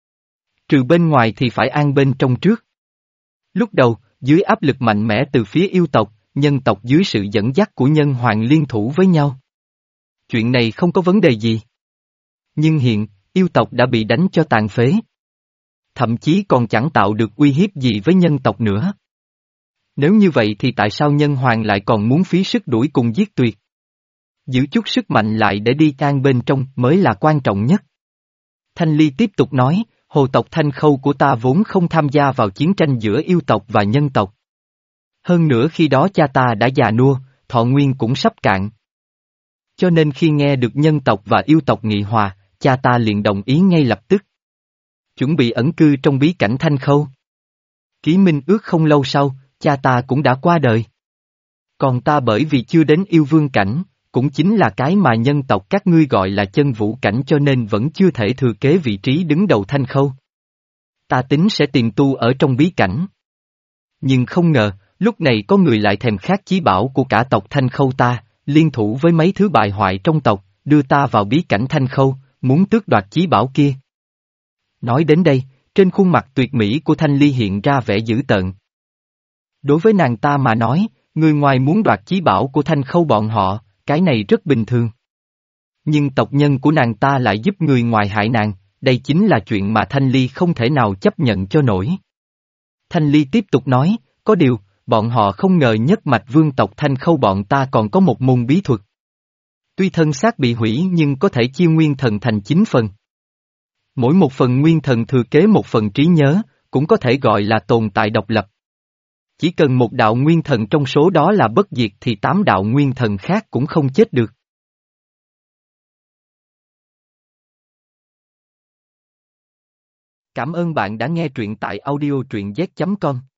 Trừ bên ngoài thì phải an bên trong trước. Lúc đầu, dưới áp lực mạnh mẽ từ phía yêu tộc, nhân tộc dưới sự dẫn dắt của nhân hoàng liên thủ với nhau. Chuyện này không có vấn đề gì. Nhưng hiện, yêu tộc đã bị đánh cho tàn phế. Thậm chí còn chẳng tạo được uy hiếp gì với nhân tộc nữa. Nếu như vậy thì tại sao nhân hoàng lại còn muốn phí sức đuổi cùng giết tuyệt? Giữ chút sức mạnh lại để đi an bên trong mới là quan trọng nhất. Thanh Ly tiếp tục nói, hồ tộc Thanh Khâu của ta vốn không tham gia vào chiến tranh giữa yêu tộc và nhân tộc. Hơn nữa khi đó cha ta đã già nua, thọ nguyên cũng sắp cạn. Cho nên khi nghe được nhân tộc và yêu tộc nghị hòa, cha ta liền đồng ý ngay lập tức. Chuẩn bị ẩn cư trong bí cảnh Thanh Khâu. Ký minh ước không lâu sau, cha ta cũng đã qua đời. Còn ta bởi vì chưa đến yêu vương cảnh, cũng chính là cái mà nhân tộc các ngươi gọi là chân vũ cảnh cho nên vẫn chưa thể thừa kế vị trí đứng đầu Thanh Khâu. Ta tính sẽ tìm tu ở trong bí cảnh. Nhưng không ngờ, lúc này có người lại thèm khát chí bảo của cả tộc Thanh Khâu ta, liên thủ với mấy thứ bại hoại trong tộc, đưa ta vào bí cảnh Thanh Khâu, muốn tước đoạt chí bảo kia. Nói đến đây, trên khuôn mặt tuyệt mỹ của Thanh Ly hiện ra vẻ dữ tợn. Đối với nàng ta mà nói, người ngoài muốn đoạt chí bảo của Thanh Khâu bọn họ, cái này rất bình thường. Nhưng tộc nhân của nàng ta lại giúp người ngoài hại nàng, đây chính là chuyện mà Thanh Ly không thể nào chấp nhận cho nổi. Thanh Ly tiếp tục nói, có điều, bọn họ không ngờ nhất mạch vương tộc Thanh Khâu bọn ta còn có một môn bí thuật. Tuy thân xác bị hủy nhưng có thể chia nguyên thần thành chín phần. Mỗi một phần nguyên thần thừa kế một phần trí nhớ, cũng có thể gọi là tồn tại độc lập. Chỉ cần một đạo nguyên thần trong số đó là bất diệt thì tám đạo nguyên thần khác cũng không chết được. Cảm ơn bạn đã nghe truyện tại audio truyện z chấm com.